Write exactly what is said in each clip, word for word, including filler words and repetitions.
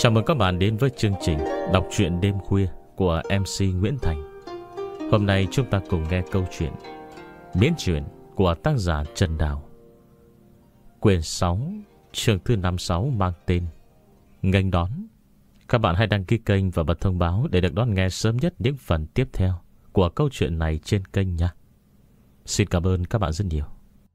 Chào mừng các bạn đến với chương trình đọc truyện đêm khuya của em xê Nguyễn Thành. Hôm nay chúng ta cùng nghe câu chuyện Miễn truyện của tác giả Trần Đào. Quyển sáu, chương thứ năm mươi sáu mang tên Nghênh Đón. Các bạn hãy đăng ký kênh và bật thông báo để được đón nghe sớm nhất những phần tiếp theo của câu chuyện này trên kênh nha. Xin cảm ơn các bạn rất nhiều.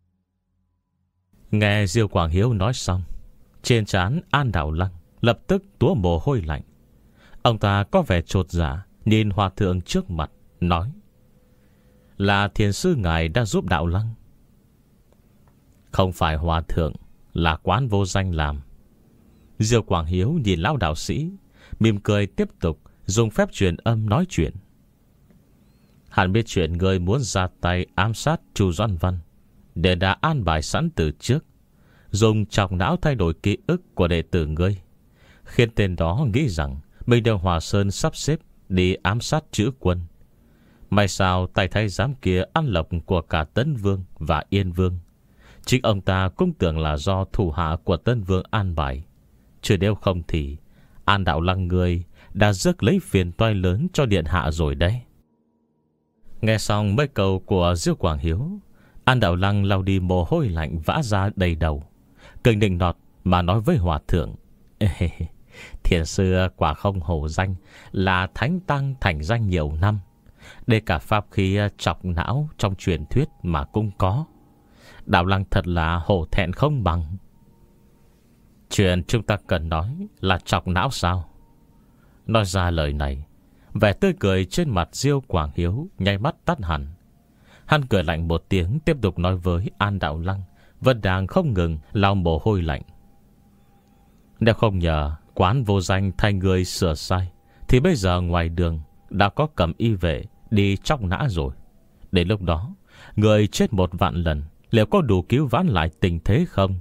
Nghe Diêu Quảng Hiếu nói xong, trên trán An Đạo Lăng lập tức túa mồ hôi lạnh. Ông ta có vẻ chột dạ nhìn hòa thượng trước mặt, nói: Là thiền sư ngài đã giúp Đạo Lăng? Không phải hòa thượng, là Quán Vô Danh làm. Diêu Quảng Hiếu nhìn lão đạo sĩ, mỉm cười tiếp tục dùng phép truyền âm nói chuyện. Hắn biết chuyện người muốn ra tay ám sát Chu Doãn Văn, để đã an bài sẵn từ trước, dùng chọc não thay đổi ký ức của đệ tử ngươi, khiến tên đó nghĩ rằng mình được Hòa Sơn sắp xếp đi ám sát Chữ Quân. May sao tay thái giám kia ăn lộc của cả Tấn Vương và Yên Vương. Chính ông ta cũng tưởng là do thủ hạ của Tấn Vương an bài, chứ nếu không thì An Đạo Lăng người đã rước lấy phiền toái lớn cho điện hạ rồi đấy. Nghe xong mấy câu của Diêu Quảng Hiếu, An Đạo Lăng lau đi mồ hôi lạnh vã ra đầy đầu, cười nịnh nọt mà nói với hòa thượng: Thiền sư quả không hổ danh là thánh tăng thành danh nhiều năm, để cả pháp khí chọc não trong truyền thuyết mà cũng có. Đạo Lăng thật là hổ thẹn không bằng. Chuyện chúng ta cần nói là chọc não sao? Nói ra lời này, vẻ tươi cười trên mặt Diêu Quảng Hiếu nháy mắt tắt hẳn. Hắn cười lạnh một tiếng, tiếp tục nói với An Đạo Lăng vẫn đang không ngừng lau mồ hôi lạnh: Nếu không nhờ Quán Vô Danh thay người sửa sai, thì bây giờ ngoài đường đã có cầm y vệ đi chóc nã rồi. Đến lúc đó, người chết một vạn lần, liệu có đủ cứu vãn lại tình thế không?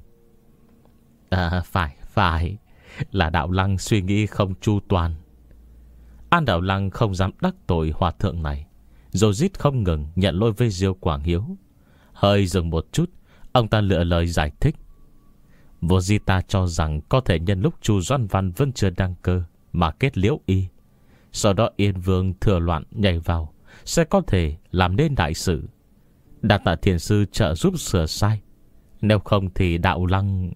À, phải, phải, là Đạo Lăng suy nghĩ không chu toàn. An Đạo Lăng không dám đắc tội hòa thượng này, rồi rít không ngừng nhận lỗi với Diêu Quảng Hiếu. Hơi dừng một chút, ông ta lựa lời giải thích: Vô di ta cho rằng có thể nhân lúc Chu Doãn Văn vẫn chưa đăng cơ mà kết liễu y, sau đó Yên Vương thừa loạn nhảy vào, sẽ có thể làm nên đại sự. Đa tạ thiền sư trợ giúp sửa sai, nếu không thì Đạo Lăng...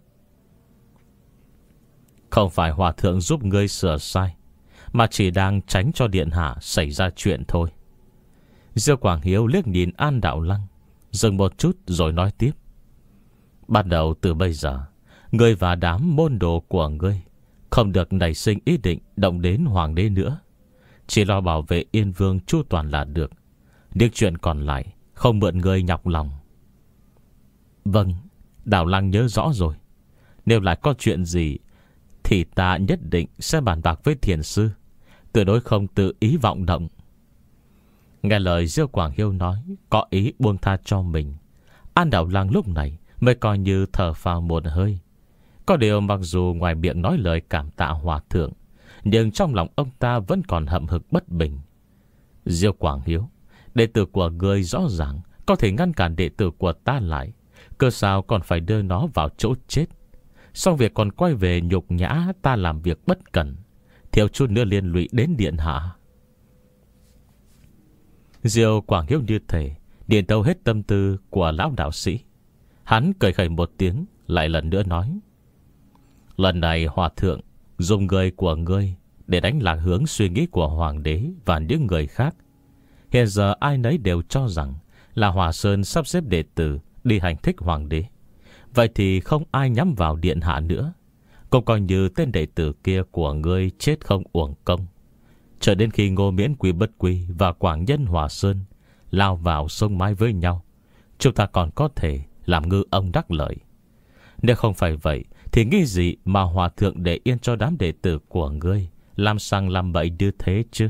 Không phải hòa thượng giúp ngươi sửa sai, mà chỉ đang tránh cho điện hạ xảy ra chuyện thôi. Diêu Quảng Hiếu liếc nhìn An Đạo Lăng, dừng một chút rồi nói tiếp: Bắt đầu từ bây giờ, ngươi và đám môn đồ của ngươi không được nảy sinh ý định động đến hoàng đế nữa, chỉ lo bảo vệ Yên Vương chu toàn là được. Những chuyện còn lại không mượn ngươi nhọc lòng. Vâng, Đạo Lăng nhớ rõ rồi. Nếu lại có chuyện gì thì ta nhất định sẽ bàn bạc với thiền sư, tuyệt đối không tự ý vọng động. Nghe lời Diêu Quảng Hiếu nói có ý buông tha cho mình, An Đạo Lăng lúc này mới coi như thở phào một hơi. Có điều mặc dù ngoài miệng nói lời cảm tạ hòa thượng, nhưng trong lòng ông ta vẫn còn hậm hực bất bình. Diêu Quảng Hiếu, đệ tử của ngươi rõ ràng có thể ngăn cản đệ tử của ta lại, cơ sao còn phải đưa nó vào chỗ chết. Xong việc còn quay về nhục nhã ta làm việc bất cẩn, thiếu chút nữa liên lụy đến điện hạ. Diêu Quảng Hiếu như thể điện tâu hết tâm tư của lão đạo sĩ. Hắn cười khẩy một tiếng, lại lần nữa nói: Lần này hòa thượng dùng người của ngươi để đánh lạc hướng suy nghĩ của hoàng đế và những người khác. Hiện giờ ai nấy đều cho rằng là Hòa Sơn sắp xếp đệ tử đi hành thích hoàng đế. Vậy thì không ai nhắm vào điện hạ nữa, cũng coi như tên đệ tử kia của ngươi chết không uổng công. Chờ đến khi Ngô Miễn Quy Bất Quy và Quảng Nhân Hòa Sơn lao vào sông mái với nhau, chúng ta còn có thể làm ngư ông đắc lợi. Nếu không phải vậy thì nghĩ gì mà hòa thượng để yên cho đám đệ tử của ngươi làm sang làm bậy như thế chứ?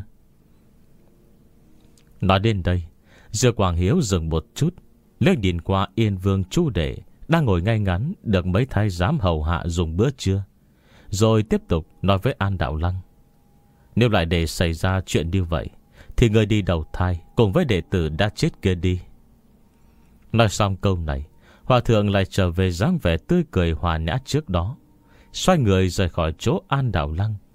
Nói đến đây, Diêu Quảng Hiếu dừng một chút, liếc nhìn qua Yên Vương Chu Đệ đang ngồi ngay ngắn được mấy thái giám hầu hạ dùng bữa trưa, rồi tiếp tục nói với An Đạo Lăng: Nếu lại để xảy ra chuyện như vậy thì người đi đầu thai cùng với đệ tử đã chết kia đi. Nói xong câu này, hòa thượng lại trở về dáng vẻ tươi cười hòa nhã trước đó, xoay người rời khỏi chỗ An Đạo Lăng,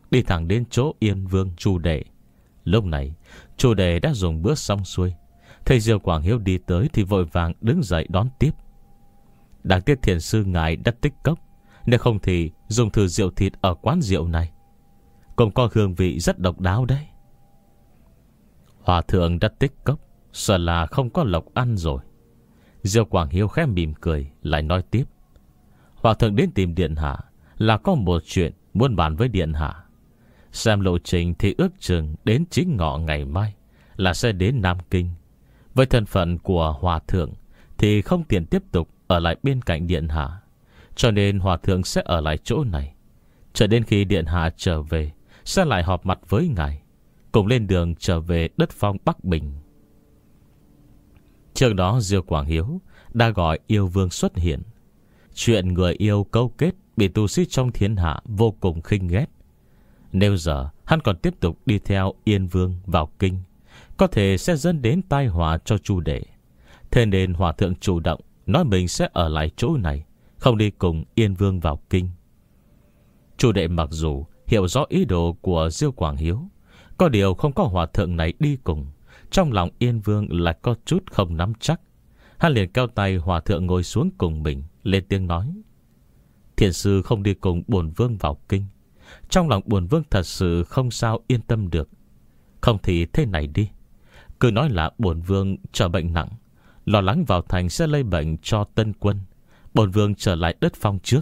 đi thẳng đến chỗ Yên Vương Chu Đệ. Lúc này Chu Đệ đã dùng bữa xong xuôi, thấy Diêu Quảng Hiếu đi tới thì vội vàng đứng dậy đón tiếp. Đáng tiếc thiền sư ngài đã tích cốc, nếu không thì dùng thử rượu thịt ở quán rượu này, cũng có hương vị rất độc đáo đấy. Hòa thượng đã tích cốc, sợ là không có lộc ăn rồi. Diêu Quảng Hiếu khẽ mỉm cười, lại nói tiếp. Hòa thượng đến tìm điện hạ là có một chuyện muốn bàn với điện hạ. Xem lộ trình thì ước chừng đến chính ngọ ngày mai là sẽ đến Nam Kinh. Với thân phận của hòa thượng thì không tiện tiếp tục ở lại bên cạnh điện hạ, cho nên hòa thượng sẽ ở lại chỗ này, chờ đến khi điện hạ trở về sẽ lại họp mặt với ngài, cùng lên đường trở về đất phong Bắc Bình. Trước đó Diêu Quảng Hiếu đã gọi yêu vương xuất hiện. Chuyện người yêu câu kết bị tu sĩ trong thiên hạ vô cùng khinh ghét. Nếu giờ hắn còn tiếp tục đi theo Yên Vương vào kinh, có thể sẽ dẫn đến tai họa cho Chu Đệ. Thế nên hòa thượng chủ động nói mình sẽ ở lại chỗ này, không đi cùng Yên Vương vào kinh. Chu Đệ mặc dù hiểu rõ ý đồ của Diêu Quảng Hiếu, có điều không có hòa thượng này đi cùng, trong lòng Yên Vương lại có chút không nắm chắc. Hắn liền cao tay hòa thượng ngồi xuống cùng mình, lên tiếng nói. Thiền sư không đi cùng bổn vương vào kinh, trong lòng bổn vương thật sự không sao yên tâm được. Không thì thế này đi, cứ nói là bổn vương trở bệnh nặng, lo lắng vào thành sẽ lây bệnh cho tân quân, bổn vương trở lại đất phong trước.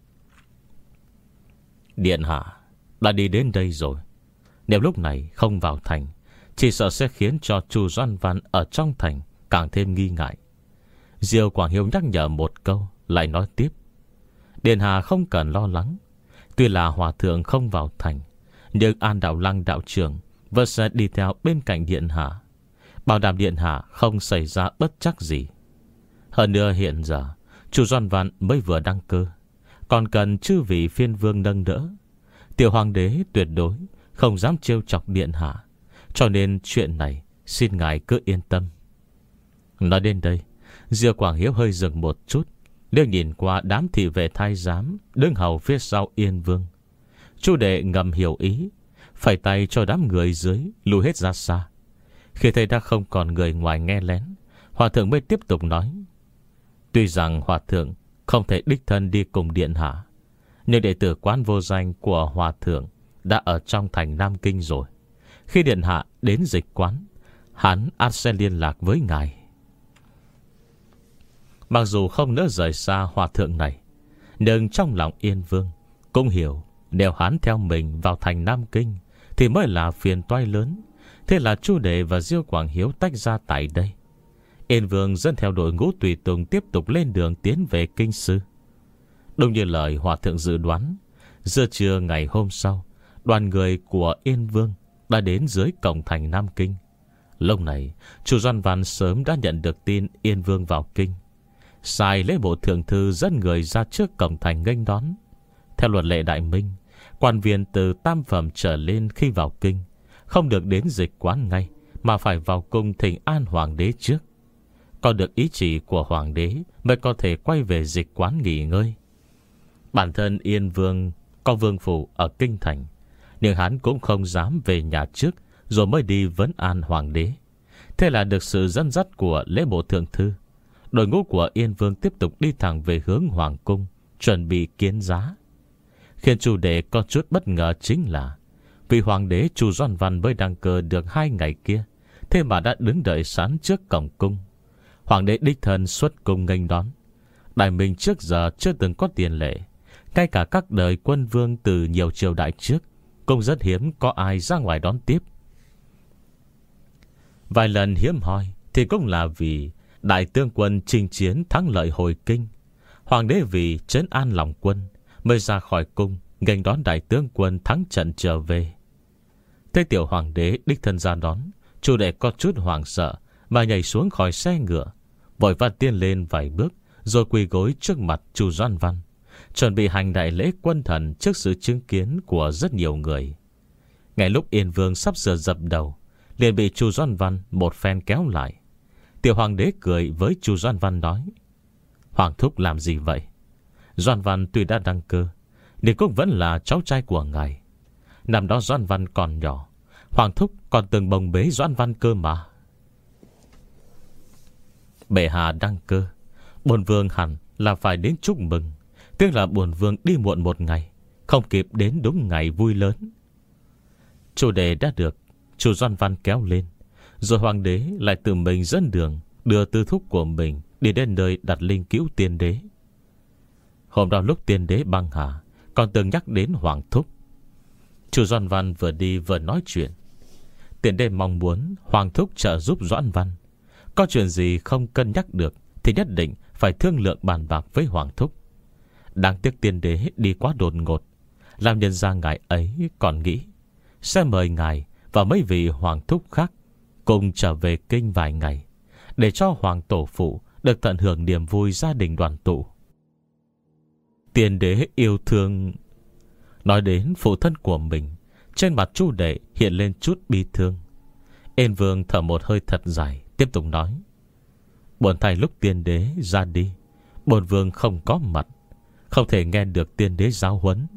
Điện hạ đã đi đến đây rồi, nếu lúc này không vào thành, chỉ sợ sẽ khiến cho Chu Doan Văn ở trong thành càng thêm nghi ngại. Diêu Quảng Hiếu nhắc nhở một câu, lại nói tiếp. Điện hạ không cần lo lắng, tuy là hòa thượng không vào thành, nhưng An Đạo Lăng đạo trưởng vẫn sẽ đi theo bên cạnh điện hạ, bảo đảm điện hạ không xảy ra bất trắc gì. Hơn nữa hiện giờ Chu Doan Văn mới vừa đăng cơ, còn cần chư vị phiên vương nâng đỡ. Tiểu hoàng đế tuyệt đối không dám trêu chọc điện hạ, cho nên chuyện này xin ngài cứ yên tâm. Nói đến đây, Diêu Quảng Hiếu hơi dừng một chút, liếc nhìn qua đám thị vệ thái giám đứng hầu phía sau Yên Vương. Chu Đệ ngầm hiểu ý, phẩy tay cho đám người dưới lùi hết ra xa. Khi thấy đã không còn người ngoài nghe lén, hòa thượng mới tiếp tục nói. Tuy rằng hòa thượng không thể đích thân đi cùng điện hạ, nhưng đệ tử quán vô danh của hòa thượng đã ở trong thành Nam Kinh rồi. Khi điện hạ đến dịch quán, hắn ắt sẽ liên lạc với ngài. Mặc dù không nỡ rời xa hòa thượng này, nhưng trong lòng Yên Vương cũng hiểu, nếu hắn theo mình vào thành Nam Kinh thì mới là phiền toái lớn. Thế là Chu Đệ và Diêu Quảng Hiếu tách ra tại đây. Yên Vương dẫn theo đội ngũ tùy tùng tiếp tục lên đường tiến về kinh sư. Đúng như lời hòa thượng dự đoán, giữa trưa ngày hôm sau, đoàn người của Yên Vương đã đến dưới cổng thành Nam Kinh. Lúc này Chu Doan Văn sớm đã nhận được tin Yên Vương vào kinh, sai lễ bộ thượng thư dẫn người ra trước cổng thành nghênh đón. Theo luật lệ Đại Minh, quan viên từ tam phẩm trở lên khi vào kinh không được đến dịch quán ngay, mà phải vào cung thỉnh an hoàng đế trước. Có được ý chỉ của hoàng đế mới có thể quay về dịch quán nghỉ ngơi. Bản thân Yên Vương có vương phủ ở kinh thành, nhưng hắn cũng không dám về nhà trước rồi mới đi vấn an hoàng đế. Thế là được sự dẫn dắt của lễ bộ thượng thư, đội ngũ của Yên Vương tiếp tục đi thẳng về hướng hoàng cung, chuẩn bị kiến giá. Khiến Chu Đệ có chút bất ngờ chính là vị hoàng đế Chu Doan Văn mới đăng cơ được hai ngày kia, thế mà đã đứng đợi sẵn trước cổng cung. Hoàng đế đích thân xuất cung nghênh đón. Đại Minh trước giờ chưa từng có tiền lệ, ngay cả các đời quân vương từ nhiều triều đại trước cũng rất hiếm có ai ra ngoài đón tiếp. Vài lần hiếm hoi thì cũng là vì đại tướng quân chinh chiến thắng lợi hồi kinh. Hoàng đế vì trấn an lòng quân mới ra khỏi cung nghênh đón đại tướng quân thắng trận trở về. Thế tiểu hoàng đế đích thân ra đón, Chu Đệ có chút hoảng sợ mà nhảy xuống khỏi xe ngựa, vội vã tiến lên vài bước rồi quỳ gối trước mặt Chu Doan Văn, chuẩn bị hành đại lễ quân thần trước sự chứng kiến của rất nhiều người. Ngay lúc Yên Vương sắp sửa dập đầu, liền bị Chu Doan Văn một phen kéo lại. Tiểu hoàng đế cười với Chu Doan Văn nói: Hoàng thúc làm gì vậy? Doan Văn tuy đã đăng cơ, nhưng cũng vẫn là cháu trai của ngài. Năm đó Doãn Văn còn nhỏ, Hoàng thúc còn từng bồng bế Doãn Văn cơ mà. Bệ hạ đăng cơ, bổn vương hẳn là phải đến chúc mừng. Tiếc là bổn vương đi muộn một ngày, không kịp đến đúng ngày vui lớn. Chủ đề đã được chủ Doãn Văn kéo lên, rồi hoàng đế lại tự mình dẫn đường, đưa tư thúc của mình đi đến nơi đặt linh cữu tiên đế. Hôm đó lúc tiên đế băng hà, còn từng nhắc đến Hoàng thúc. Chủ Doãn Văn vừa đi vừa nói chuyện. Tiên đế mong muốn Hoàng thúc trợ giúp Doãn Văn. Có chuyện gì không cân nhắc được thì nhất định phải thương lượng bàn bạc với Hoàng thúc. Đáng tiếc tiên đế đi quá đột ngột, làm nhân ra ngài ấy còn nghĩ sẽ mời ngài và mấy vị hoàng thúc khác cùng trở về kinh vài ngày, để cho hoàng tổ phụ được tận hưởng niềm vui gia đình đoàn tụ. Tiên đế yêu thương. Nói đến phụ thân của mình, trên mặt Chu đệ hiện lên chút bi thương. Yên Vương thở một hơi thật dài, tiếp tục nói: bổn thay lúc tiên đế ra đi, bổn vương không có mặt, không thể nghe được tiên đế giáo huấn.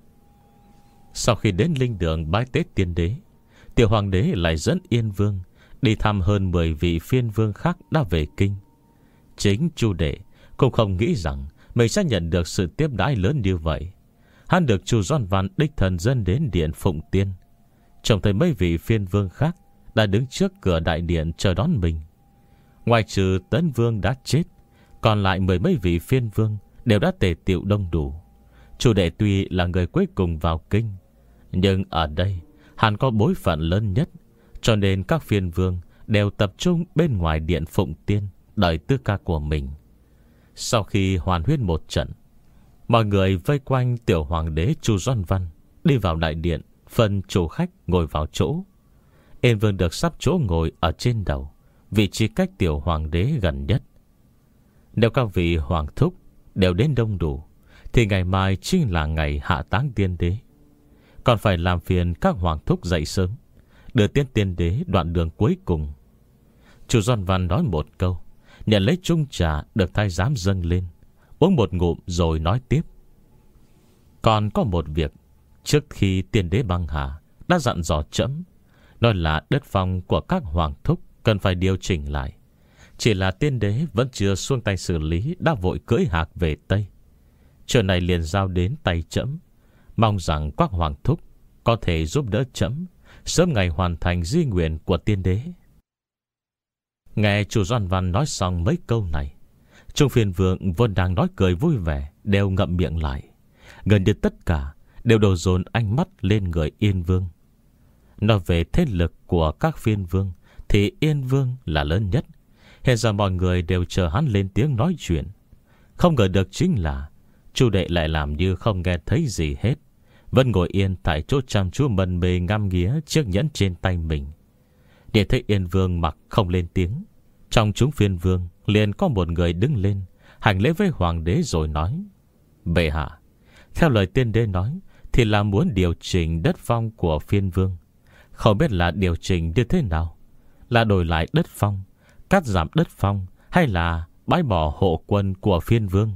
Sau khi đến linh đường bái tế tiên đế, tiểu hoàng đế lại dẫn Yên Vương đi thăm hơn mười vị phiên vương khác đã về kinh. Chính Chu đệ cũng không nghĩ rằng mình sẽ nhận được sự tiếp đãi lớn như vậy. Hắn được chủ Doãn Văn đích thân dẫn đến điện Phụng Tiên, trông thấy mấy vị phiên vương khác đã đứng trước cửa đại điện chờ đón mình. Ngoài trừ Tấn Vương đã chết, còn lại mười mấy vị phiên vương đều đã tề tiệu đông đủ. Chủ đệ tuy là người cuối cùng vào kinh, nhưng ở đây hắn có bối phận lớn nhất, cho nên các phiên vương đều tập trung bên ngoài điện Phụng Tiên đợi tư ca của mình. Sau khi hoàn huyết một trận, mọi người vây quanh tiểu hoàng đế Chu Doãn Văn đi vào đại điện, phân chủ khách ngồi vào chỗ. Yên Vương được sắp chỗ ngồi ở trên đầu, vị trí cách tiểu hoàng đế gần nhất. Nếu các vị hoàng thúc đều đến đông đủ, thì ngày mai chính là ngày hạ táng tiên đế. Còn phải làm phiền các hoàng thúc dậy sớm, đưa tiên tiên đế đoạn đường cuối cùng. Chủ Doãn Văn nói một câu, nhận lấy chung trà được thái giám dâng lên, uống một ngụm rồi nói tiếp: còn có một việc, trước khi tiên đế băng hà đã dặn dò trẫm, nói là đất phong của các hoàng thúc cần phải điều chỉnh lại. Chỉ là tiên đế vẫn chưa xuông tay xử lý, đã vội cưỡi hạc về Tây. Chuyện này liền giao đến tay trẫm, mong rằng các hoàng thúc có thể giúp đỡ trẫm sớm ngày hoàn thành di nguyện của tiên đế. Nghe chủ Doãn Văn nói xong mấy câu này, Trung phiên vương vốn đang nói cười vui vẻ đều ngậm miệng lại. Gần như tất cả đều đổ dồn ánh mắt lên người Yên Vương. Nói về thế lực của các phiên vương thì Yên Vương là lớn nhất. Hiện giờ mọi người đều chờ hắn lên tiếng nói chuyện. Không ngờ được chính là Chu đệ lại làm như không nghe thấy gì hết, vẫn ngồi yên tại chỗ chăm chú mân mê ngắm nghía chiếc nhẫn trên tay mình. Để thấy Yên Vương mặc không lên tiếng, trong chúng phiên vương liền có một người đứng lên hành lễ với hoàng đế rồi nói: bệ hạ, theo lời tiên đế nói thì là muốn điều chỉnh đất phong của phiên vương. Không biết là điều chỉnh như thế nào, là đổi lại đất phong, cắt giảm đất phong, hay là bãi bỏ hộ quân của phiên vương?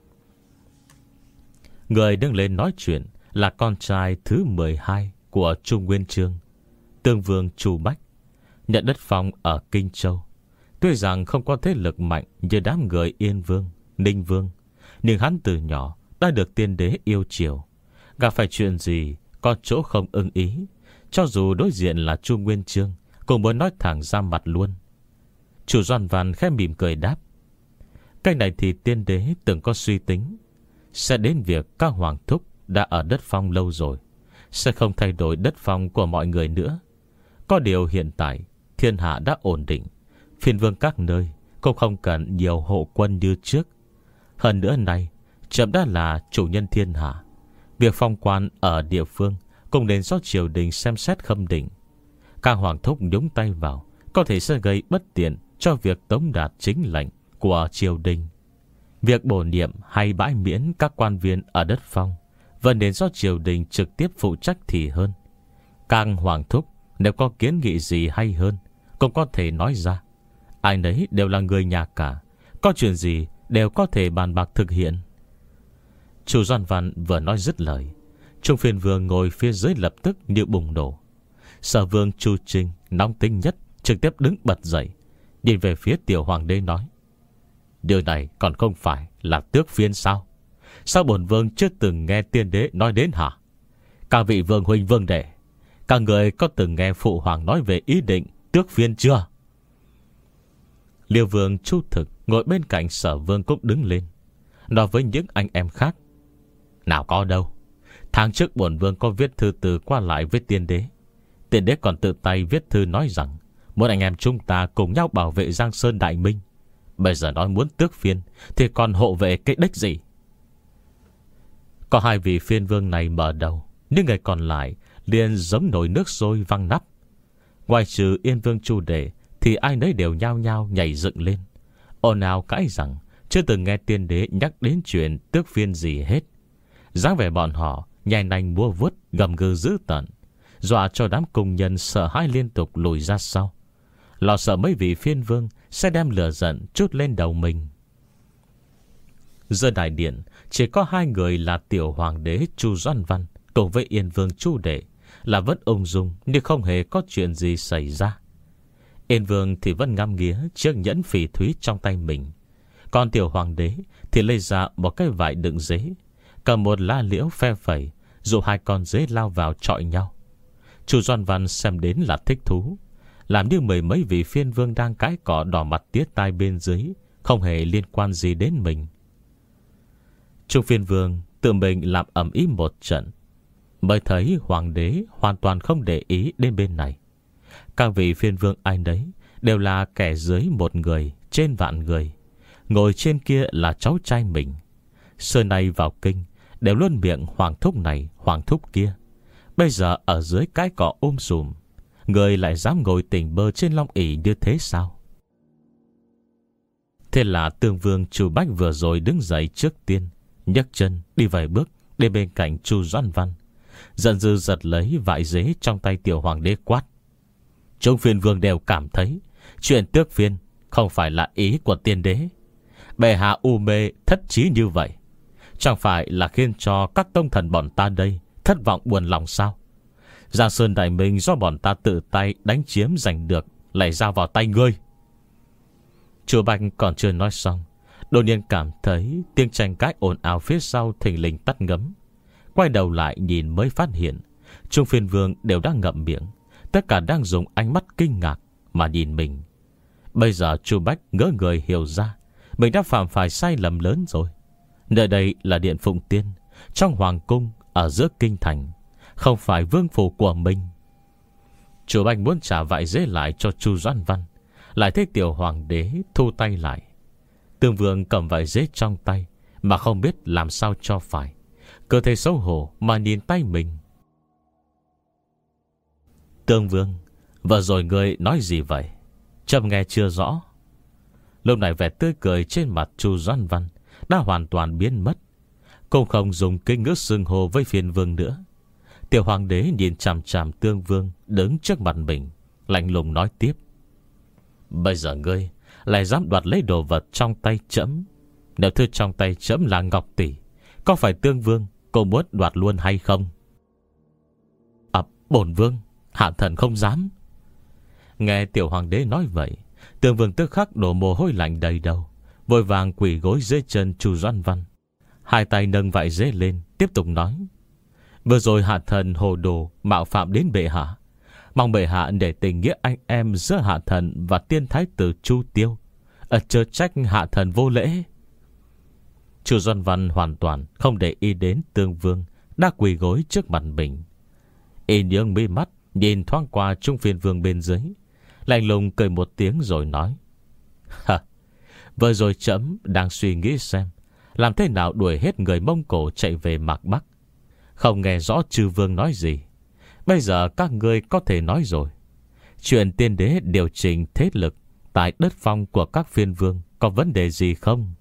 Người đứng lên nói chuyện là con trai thứ mười hai của Trung Nguyên Chương, Tương Vương Chu Bách, nhận đất phong ở Kinh Châu. Tuy rằng không có thế lực mạnh như đám người Yên Vương, Ninh Vương, nhưng hắn từ nhỏ đã được tiên đế yêu chiều. Gặp phải chuyện gì có chỗ không ưng ý, cho dù đối diện là Chu Nguyên Chương cũng muốn nói thẳng ra mặt luôn. Chủ Doãn Văn khẽ mỉm cười đáp: cái này thì tiên đế từng có suy tính, sẽ đến việc các hoàng thúc đã ở đất phong lâu rồi, sẽ không thay đổi đất phong của mọi người nữa. Có điều hiện tại thiên hạ đã ổn định, phiên vương các nơi cũng không cần nhiều hộ quân như trước. Hơn nữa này, trẫm đã là chủ nhân thiên hạ, việc phong quan ở địa phương cũng nên do triều đình xem xét khâm định. Các hoàng thúc nhúng tay vào có thể sẽ gây bất tiện cho việc tống đạt chính lệnh của triều đình. Việc bổ nhiệm hay bãi miễn các quan viên ở đất phong vẫn nên do triều đình trực tiếp phụ trách thì hơn. Các hoàng thúc nếu có kiến nghị gì hay hơn cũng có thể nói ra. Ai nấy đều là người nhà cả, có chuyện gì đều có thể bàn bạc thực hiện. Chủ Doãn Văn vừa nói dứt lời, Trung phiên vương ngồi phía dưới lập tức như bùng nổ. Sở vương Chu Trinh nóng tính nhất trực tiếp đứng bật dậy, nhìn về phía tiểu hoàng đế nói: điều này còn không phải là tước phiên sao? Sao bổn vương chưa từng nghe tiên đế nói đến hả? Các vị vương huynh vương đệ, các người có từng nghe phụ hoàng nói về ý định tước phiên chưa? Liêu vương Chu Thực ngồi bên cạnh Sở vương cũng đứng lên, nói với những anh em khác: nào có đâu. Tháng trước bổn vương có viết thư từ qua lại với tiên đế. Tiên đế còn tự tay viết thư nói rằng muốn anh em chúng ta cùng nhau bảo vệ Giang Sơn Đại Minh. Bây giờ nói muốn tước phiên thì còn hộ vệ cái đích gì? Có hai vị phiên vương này mở đầu, nhưng người còn lại liền giống nồi nước sôi văng nắp. Ngoài trừ Yên vương Chu Đệ thì ai nấy đều nhao nhao nhảy dựng lên, ồn ào cãi rằng chưa từng nghe tiên đế nhắc đến chuyện tước phiên gì hết. dáng vẻ bọn họ nhai nanh múa vuốt, gầm gừ dữ tợn, dọa cho đám công nhân sợ hãi liên tục lùi ra sau, lo sợ mấy vị phiên vương sẽ đem lửa giận trút lên đầu mình. Giờ đại điện chỉ có hai người là tiểu hoàng đế Chu Doan Văn cùng với Yên vương Chu Đệ là vẫn ung dung như không hề có chuyện gì xảy ra. Yên vương thì vẫn ngắm nghía chiếc nhẫn phỉ thúy trong tay mình, còn tiểu hoàng đế thì lấy ra một cái vải đựng dế, cầm một lá liễu phe phẩy, dụ hai con dế lao vào chọi nhau. Chu Doan Văn xem đến là thích thú, làm như mười mấy vị phiên vương đang cãi cọ đỏ mặt tía tai bên dưới không hề liên quan gì đến mình. Trung phiên vương tự mình làm ầm ĩ một trận, mới thấy hoàng đế hoàn toàn không để ý đến bên này. Các vị phiên vương ai nấy đều là kẻ dưới một người trên vạn người, ngồi trên kia là cháu trai mình. Xưa nay vào kinh đều luôn miệng hoàng thúc này hoàng thúc kia, bây giờ ở dưới cái cỏ ôm sùm, người lại dám ngồi tỉnh bơ trên long ỷ như thế sao? Thế là tương vương Chu Bách vừa rồi đứng dậy trước tiên, nhấc chân đi vài bước đến bên cạnh Chu Doan Văn, giận dữ giật lấy vải dế trong tay tiểu hoàng đế quát: Trung phiên vương đều cảm thấy chuyện tước phiên không phải là ý của tiên đế. Bệ hạ u mê thất trí như vậy, chẳng phải là khiến cho các tông thần bọn ta đây thất vọng buồn lòng sao? Giang Sơn Đại Minh do bọn ta tự tay đánh chiếm giành được lại giao vào tay ngươi. Chu Bạch còn chưa nói xong, đột nhiên cảm thấy tiếng tranh cãi ồn ào phía sau thình lình tắt ngấm. Quay đầu lại nhìn mới phát hiện Trung phiên vương đều đang ngậm miệng, tất cả đang dùng ánh mắt kinh ngạc mà nhìn mình. Bây giờ Chu Bách ngỡ người hiểu ra mình đã phạm phải sai lầm lớn rồi. Nơi đây là điện Phụng Tiên, trong hoàng cung ở giữa kinh thành, không phải vương phủ của mình. Chu Bách muốn trả vải dế lại cho Chu Doan Văn, lại thấy tiểu hoàng đế thu tay lại. Tương vương cầm vải dế trong tay mà không biết làm sao cho phải, cơ thể xấu hổ mà nhìn tay mình. Tương vương, vừa rồi ngươi nói gì vậy? Trâm nghe chưa rõ. Lúc này vẻ tươi cười trên mặt Chu Doan Văn đã hoàn toàn biến mất, cũng không dùng kinh ngữ xưng hô với phiên vương nữa. Tiểu hoàng đế nhìn chằm chằm tương vương đứng trước mặt mình, lạnh lùng nói tiếp: Bây giờ ngươi lại dám đoạt lấy đồ vật trong tay trẫm. Nếu thứ trong tay trẫm là ngọc tỷ, có phải tương vương cô muốn đoạt luôn hay không? À, bổn vương hạ thần không dám. Nghe tiểu hoàng đế nói vậy, tương vương tức khắc đổ mồ hôi lạnh đầy đầu, vội vàng quỳ gối dưới chân Chu Doan Văn, hai tay nâng vải dế lên, tiếp tục nói: Vừa rồi hạ thần hồ đồ mạo phạm đến bệ hạ, mong bệ hạ để tình nghĩa anh em giữa hạ thần và tiên thái tử Chu Tiêu, ở chớ trách hạ thần vô lễ. Chu Doan Văn hoàn toàn không để ý đến tương vương đã quỳ gối trước mặt mình. Y nhướng mi mắt nhìn thoáng qua Trung phiên vương bên dưới, lạnh lùng cười một tiếng rồi nói: Hả, vừa rồi trẫm đang suy nghĩ xem làm thế nào đuổi hết người Mông Cổ chạy về Mạc Bắc, không nghe rõ chư vương nói gì. Bây giờ các ngươi có thể nói rồi. Chuyện tiên đế điều chỉnh thế lực tại đất phong của các phiên vương có vấn đề gì không?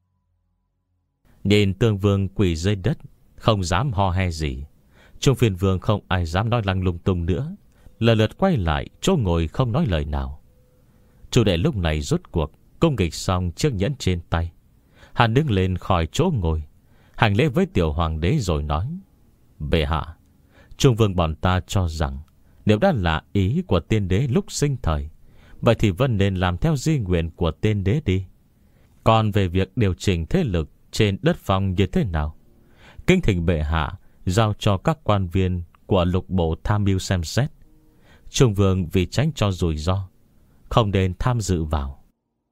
Nhìn tương vương quỳ dưới đất, không dám ho he gì, Trung phiên vương không ai dám nói lăng lung tung nữa, lần lượt quay lại chỗ ngồi không nói lời nào. Chu Đệ lúc này rốt cuộc cung nghịch xong chiếc nhẫn trên tay, hắn đứng lên khỏi chỗ ngồi, hành lễ với tiểu hoàng đế rồi nói: Bệ hạ, Trung vương bọn ta cho rằng nếu đã là ý của tiên đế lúc sinh thời, vậy thì vẫn nên làm theo di nguyện của tiên đế đi. Còn về việc điều chỉnh thế lực trên đất phong như thế nào, kính thỉnh bệ hạ giao cho các quan viên của lục bộ tham mưu xem xét. Trung vương vì tránh cho rủi ro, không nên tham dự vào.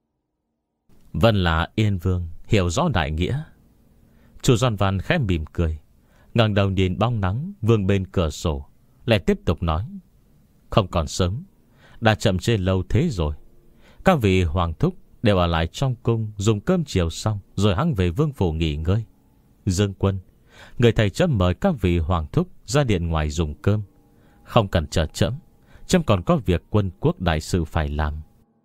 Vân là Yên vương hiểu rõ đại nghĩa. Chu Doan Văn khẽ mỉm cười, ngẩng đầu nhìn bóng nắng vương bên cửa sổ, lại tiếp tục nói: Không còn sớm, đã chậm trễ lâu thế rồi. Các vị hoàng thúc đều ở lại trong cung dùng cơm chiều xong rồi hẵng về vương phủ nghỉ ngơi. Dương Quân, người thầy chấm mời các vị hoàng thúc ra điện ngoài dùng cơm. Không cần chờ chậm, chấm còn có việc quân quốc đại sự phải làm.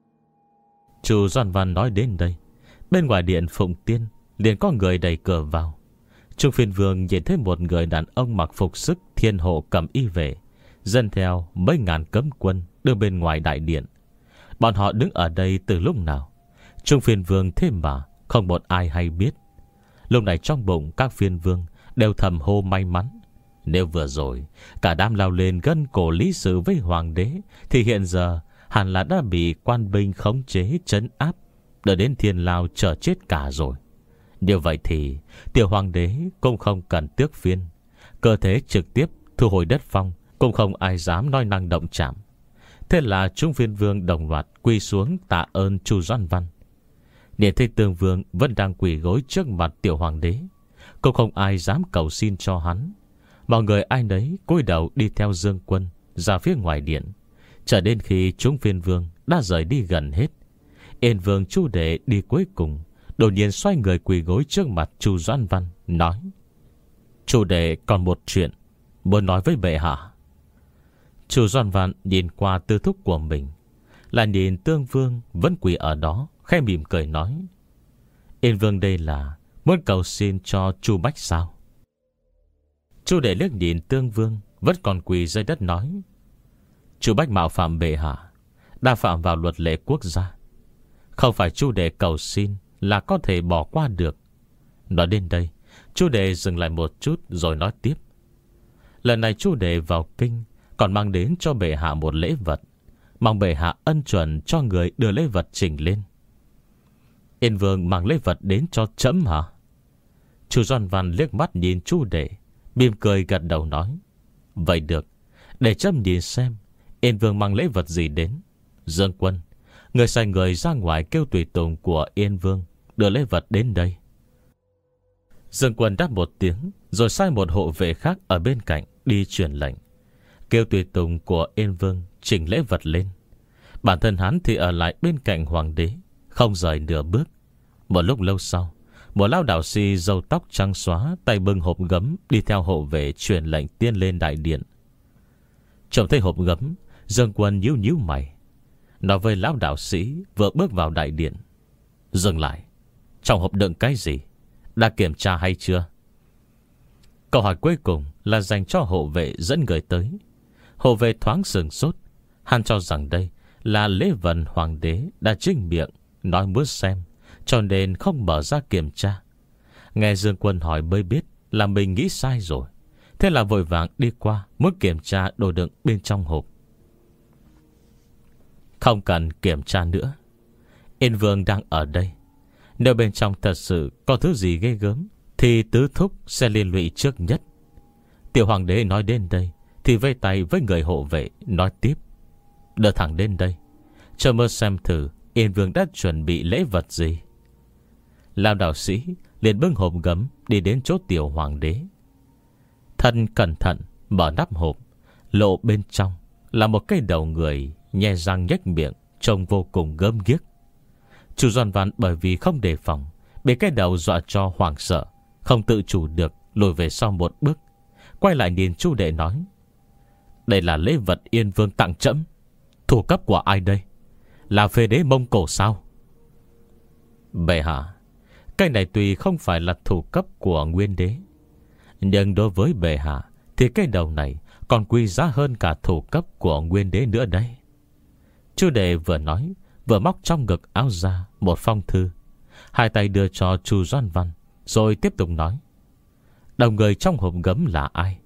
Chu Doan Văn nói đến đây, bên ngoài điện Phụng Tiên liền có người đẩy cửa vào. Trung Phiên Vương nhìn thấy một người đàn ông mặc phục sức thiên hộ cầm y vệ, dẫn theo mấy ngàn cấm quân đưa bên ngoài đại điện. Bọn họ đứng ở đây từ lúc nào, Trung Phiên Vương thế mà không một ai hay biết. Lúc này trong bụng các phiên vương đều thầm hô may mắn. Nếu vừa rồi cả đám lao lên gân cổ lý sự với hoàng đế, thì hiện giờ hẳn là đã bị quan binh khống chế trấn áp, đợi đến thiên lao chờ chết cả rồi. Như vậy thì tiểu hoàng đế cũng không cần tước phiên, cơ thế trực tiếp thu hồi đất phong, cũng không ai dám nói năng động chạm. Thế là Trung Phiên Vương đồng loạt quỳ xuống tạ ơn Chu Doan Văn. Điện Thế Tương Vương vẫn đang quỳ gối trước mặt tiểu hoàng đế, cũng không ai dám cầu xin cho hắn. Mọi người ai nấy cúi đầu đi theo Dương Quân ra phía ngoài điện, cho đến khi Trung Phiên Vương đã rời đi gần hết. Yên Vương Chu Đệ đi cuối cùng, đột nhiên xoay người quỳ gối trước mặt Chu Doan Văn, nói: Chu Đệ còn một chuyện muốn nói với bệ hạ. Chu Doan Văn nhìn qua tư thúc của mình, lại nhìn Tương Vương vẫn quỳ ở đó, khẽ mỉm cười nói: Yên Vương đây là muốn cầu xin cho Chu Bách sao? Chu Đệ liếc nhìn Tương Vương vẫn còn quỳ dưới đất, nói: Chu Bách mạo phạm bệ hạ, đã phạm vào luật lệ quốc gia, không phải Chu Đệ cầu xin là có thể bỏ qua được. Nói đến đây, Chu Đệ dừng lại một chút rồi nói tiếp: Lần này Chu Đệ vào kinh còn mang đến cho bệ hạ một lễ vật, mong bệ hạ ân chuẩn cho người đưa lễ vật trình lên. Yên Vương mang lễ vật đến cho trẫm hả? Chu Doan Văn liếc mắt nhìn Chu Đệ, mỉm cười gật đầu nói: Vậy được, để trẫm nhìn xem Yên Vương mang lễ vật gì đến. Dương Quân, người sai người ra ngoài kêu tùy tùng của Yên Vương đưa lễ vật đến đây. Dương Quân đáp một tiếng, rồi sai một hộ vệ khác ở bên cạnh đi truyền lệnh, kêu tùy tùng của Yên Vương chỉnh lễ vật lên. Bản thân hắn thì ở lại bên cạnh hoàng đế, không rời nửa bước. Một lúc lâu sau, một lão đạo sĩ râu tóc trắng xóa, tay bưng hộp gấm đi theo hộ vệ truyền lệnh tiên lên đại điện. Trông thấy hộp gấm, Dương Quân nhíu nhíu mày, nói với lão đạo sĩ vừa bước vào đại điện: Dừng lại, trong hộp đựng cái gì? Đã kiểm tra hay chưa? Câu hỏi cuối cùng là dành cho hộ vệ dẫn người tới. Hộ vệ thoáng sừng sốt, hắn cho rằng đây là lễ vật hoàng đế đã chính miệng nói muốn xem, cho nên không mở ra kiểm tra. Nghe Dương Quân hỏi mới biết là mình nghĩ sai rồi, thế là vội vàng đi qua muốn kiểm tra đồ đựng bên trong hộp. Không cần kiểm tra nữa, Yên Vương đang ở đây. Nếu bên trong thật sự có thứ gì ghê gớm thì tứ thúc sẽ liên lụy trước nhất. Tiểu hoàng đế nói đến đây thì vây tay với người hộ vệ nói tiếp: Đưa thẳng đến đây, cho mơ xem thử Yên Vương đã chuẩn bị lễ vật gì. Lão đạo sĩ liền bưng hộp gấm đi đến chỗ tiểu hoàng đế. Thân cẩn thận mở nắp hộp, lộ bên trong là một cái đầu người nhe răng nhếch miệng, trông vô cùng gớm ghiếc. Chu Doan Văn bởi vì không đề phòng, bị cái đầu dọa cho hoảng sợ, không tự chủ được lùi về sau một bước, quay lại nhìn Chu Đệ nói: Đây là lễ vật Yên Vương tặng trẫm. Thủ cấp của ai đây? Là phê đế Mông Cổ sao? Bệ hạ, cái này tuy không phải là thủ cấp của Nguyên đế, nhưng đối với bệ hạ thì cái đầu này còn quý giá hơn cả thủ cấp của Nguyên đế nữa đây. Chu Đệ vừa nói vừa móc trong ngực áo ra một phong thư, hai tay đưa cho Chu Doan Văn, rồi tiếp tục nói: Đầu người trong hộp gấm là ai?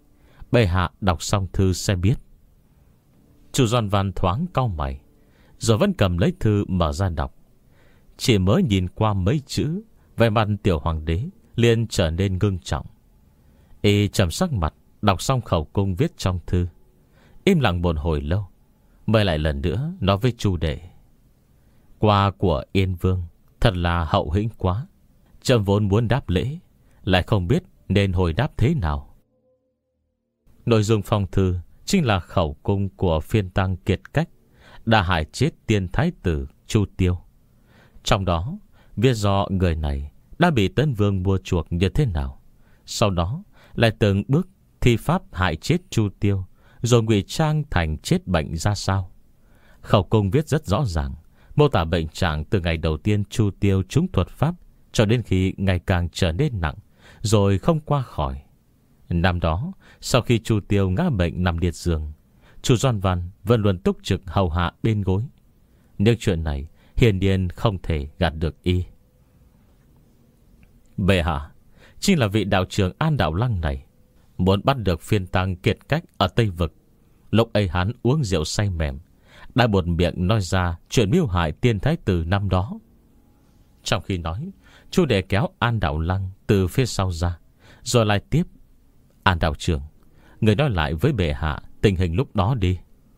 Bệ hạ đọc xong thư sẽ biết. Chu Doan Văn thoáng cau mày, rồi vẫn cầm lấy thư mở ra đọc. Chỉ mới nhìn qua mấy chữ, vẻ mặt tiểu hoàng đế liền trở nên ngưng trọng. Y trầm sắc mặt đọc xong khẩu cung viết trong thư, im lặng một hồi lâu, mới lại lần nữa nói với Chu đệ: Qua của Yên Vương thật là hậu hĩnh quá. Trẫm vốn muốn đáp lễ, lại không biết nên hồi đáp thế nào. Nội dung phong thư chính là khẩu cung của phiên tăng kiệt cách đã hại chết tiên thái tử Chu Tiêu. Trong đó viết rõ người này đã bị Tấn Vương mua chuộc như thế nào, sau đó lại từng bước thi pháp hại chết Chu Tiêu, rồi ngụy trang thành chết bệnh ra sao. Khẩu cung viết rất rõ ràng, mô tả bệnh trạng từ ngày đầu tiên Chu Tiêu trúng thuật pháp cho đến khi ngày càng trở nên nặng, rồi không qua khỏi. Năm đó, sau khi Chu Tiêu ngã bệnh nằm liệt giường, Chu Doan Văn vẫn luôn túc trực hầu hạ bên gối. Nhưng chuyện này hiển nhiên không thể gạt được y. Bệ hạ, chính là vị đạo trưởng An Đạo Lăng này muốn bắt được phiên tăng kiệt cách ở Tây Vực. Lúc ấy hắn uống rượu say mềm, đã buột miệng nói ra chuyện mưu hại tiên thái tử năm đó. Trong khi nói, Chu đệ kéo An Đạo Lăng từ phía sau ra, rồi lại tiếp: An đạo trưởng, người nói lại với bệ hạ tình hình lúc đó đi.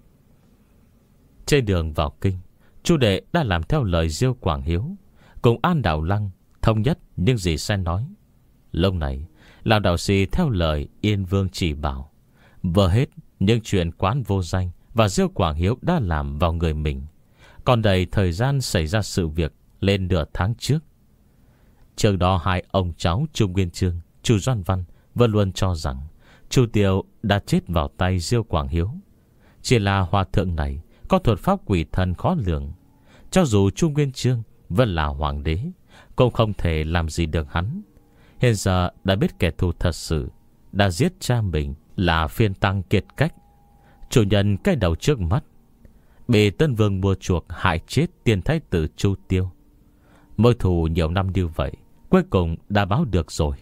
Trên đường vào kinh, Chu đệ đã làm theo lời Diêu Quảng Hiếu, cùng An Đạo Lăng thống nhất những gì sẽ nói. Lúc này lão đạo sĩ theo lời Yên Vương chỉ bảo, vừa hết những chuyện Quán Vô Danh và Diêu Quảng Hiếu đã làm vào người mình, còn đầy thời gian xảy ra sự việc lên nửa tháng trước. Trước đó hai ông cháu Chu Nguyên Chương, Chu Doan Văn vẫn luôn cho rằng Chu Tiêu đã chết vào tay Diêu Quảng Hiếu. Chỉ là hòa thượng này có thuật pháp quỷ thần khó lường, cho dù Chu Nguyên Chương vẫn là hoàng đế cũng không thể làm gì được hắn. Hiện giờ đã biết kẻ thù thật sự đã giết cha mình là phiên tăng kiệt cách, chủ nhân cái đầu trước mắt, bị Tân Vương mua chuộc hại chết tiên thái tử Chu Tiêu. Mối thù nhiều năm như vậy cuối cùng đã báo được rồi.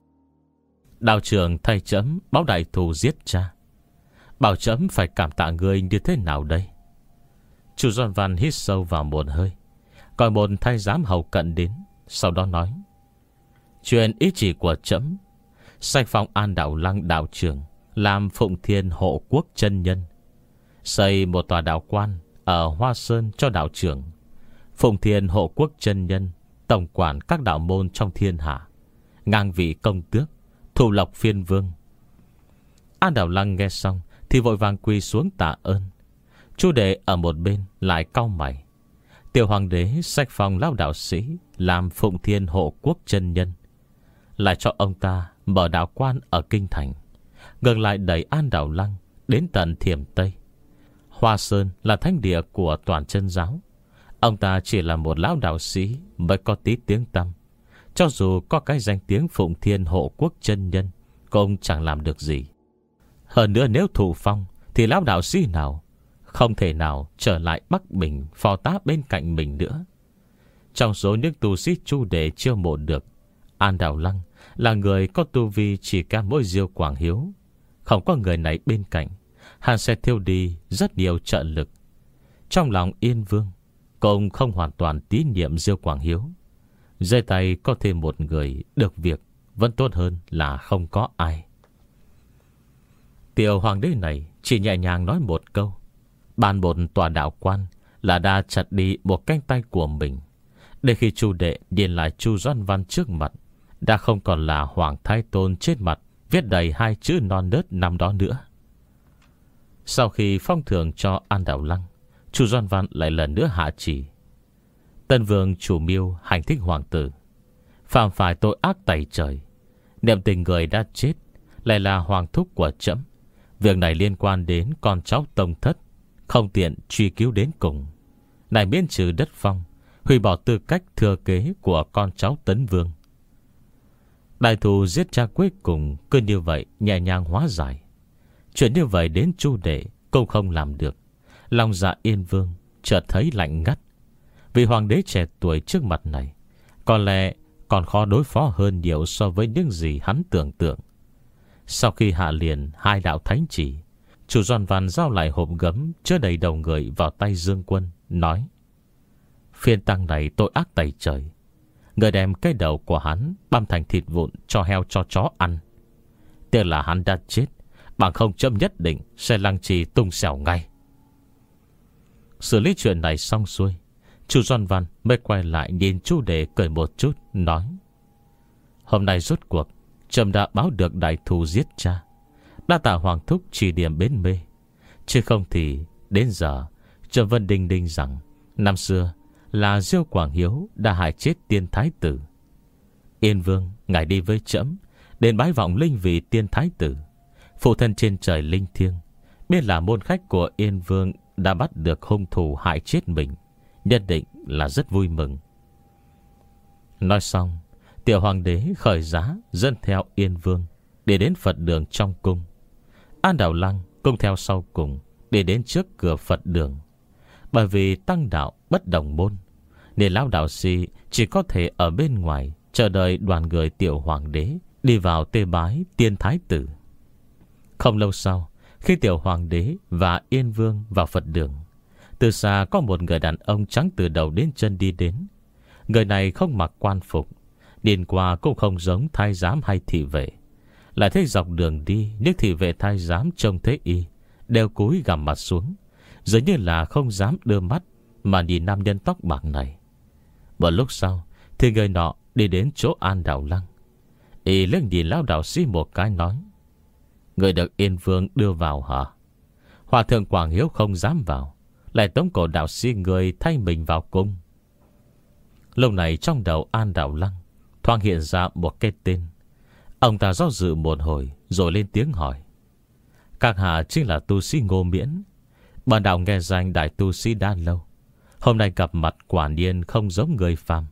Đạo trưởng thay trẫm báo đại thù giết cha, bảo trẫm phải cảm tạ người như thế nào đây? Chu Doan Văn hít sâu vào một hơi, gọi một thái giám hầu cận đến, sau đó nói: Chuyện ý chỉ của trẫm, sai phong An Đạo Lăng đạo trưởng làm Phụng Thiên Hộ Quốc chân nhân, xây một tòa đạo quan ở Hoa Sơn cho đạo trưởng. Phụng Thiên Hộ Quốc chân nhân tổng quản các đạo môn trong thiên hạ, ngang vị công tước, thủ lộc phiên vương. An Đạo Lăng nghe xong thì vội vàng quỳ xuống tạ ơn. Chu đệ ở một bên lại cau mày. Tiểu hoàng đế sách phong lão đạo sĩ làm Phụng Thiên Hộ Quốc chân nhân, lại cho ông ta mở đạo quan ở kinh thành, ngược lại đẩy An Đạo Lăng đến tận Thiểm Tây. Hoa Sơn là thánh địa của toàn chân giáo, ông ta chỉ là một lão đạo sĩ mới có tí tiếng tăm. Cho dù có cái danh tiếng Phụng Thiên Hộ Quốc chân nhân cũng chẳng làm được gì. Hơn nữa nếu thụ phong thì lão đạo sĩ nào không thể nào trở lại Bắc Bình phò tá bên cạnh mình nữa. Trong số những tu sĩ Chu đệ chiêu mộ được, An Đạo Lăng là người có tu vi chỉ ca mỗi Diêu Quảng Hiếu. Không có người này bên cạnh, hắn sẽ thiêu đi rất nhiều trợ lực. Trong lòng Yên Vương cũng không hoàn toàn tín nhiệm Diêu Quảng Hiếu. Dưới tay có thêm một người được việc vẫn tốt hơn là không có ai. Tiểu hoàng đế này chỉ nhẹ nhàng nói một câu, ban một tòa đạo quan là đã chặt đi một cánh tay của mình, để khi Chu đệ nhìn lại Chu Doan Văn trước mặt, đã không còn là Hoàng Thái Tôn trên mặt viết đầy hai chữ non nớt năm đó nữa. Sau khi phong thưởng cho An Đạo Lăng, Chu Doan Văn lại lần nữa hạ chỉ: Tân Vương chủ mưu hành thích hoàng tử, phạm phải tội ác tày trời, niệm tình người đã chết lại là hoàng thúc của trẫm. Việc này liên quan đến con cháu tông thất, không tiện truy cứu đến cùng. Này miễn trừ đất phong, hủy bỏ tư cách thừa kế của con cháu Tấn Vương. Đại thù giết cha cuối cùng cứ như vậy nhẹ nhàng hóa giải. Chuyện như vậy đến Chu đệ cũng không làm được. Lòng dạ Yên Vương chợt thấy lạnh ngắt. Vì hoàng đế trẻ tuổi trước mặt này có lẽ còn khó đối phó hơn nhiều so với những gì hắn tưởng tượng. Sau khi hạ liền hai đạo thánh chỉ, chủ Doan Văn giao lại hộp gấm chứa đầy đầu người vào tay Dương Quân, nói: Phiên tăng này tội ác tày trời. Người đem cái đầu của hắn băm thành thịt vụn cho heo cho chó ăn. Tiếc là hắn đã chết, bằng không châm nhất định sẽ lăng trì tung xẻo ngay. Xử lý chuyện này xong xuôi, chủ Doan Văn mới quay lại nhìn Chu Đề cười một chút, nói: Hôm nay rốt cuộc trâm đã báo được đại thù giết cha. Đa tạ Hoàng thúc chỉ điểm bến mê. Chứ không thì đến giờ trâm vẫn đinh đinh rằng năm xưa là Diêu Quảng Hiếu đã hại chết tiên thái tử. Yên Vương ngài đi với trẫm đến bái vọng linh vị tiên thái tử. Phụ thân trên trời linh thiêng biết là môn khách của Yên Vương đã bắt được hung thủ hại chết mình, nhất định là rất vui mừng. Nói xong, tiểu hoàng đế khởi giá dẫn theo Yên Vương để đến Phật đường trong cung. An Đảo Lăng cùng theo sau cùng để đến trước cửa Phật đường. Bởi vì tăng đạo bất đồng môn, nên lão đạo sĩ chỉ có thể ở bên ngoài chờ đợi đoàn người tiểu hoàng đế đi vào tê bái tiên thái tử. Không lâu sau, khi tiểu hoàng đế và Yên Vương vào Phật đường, từ xa có một người đàn ông trắng từ đầu đến chân đi đến. Người này không mặc quan phục, nhìn qua cũng không giống thái giám hay thị vệ. Lại thấy dọc đường đi, những thị vệ thái giám trông thấy y đều cúi gằm mặt xuống, dường như là không dám đưa mắt mà nhìn nam nhân tóc bạc này. Một lúc sau thì người nọ đi đến chỗ An Đảo Lăng. Y liếc nhìn lão đạo sĩ một cái, nói: Người được Yên Vương đưa vào hả? Hòa thượng Quảng Hiếu không dám vào, lại tống cổ đạo sĩ người thay mình vào cung. Lúc này trong đầu An Đảo Lăng thoáng hiện ra một cái tên. Ông ta do dự một hồi rồi lên tiếng hỏi: Các hạ chính là tu sĩ Ngô Miễn. Bản đạo nghe danh đại tu sĩ đã lâu, hôm nay gặp mặt quả nhiên không giống người phàm.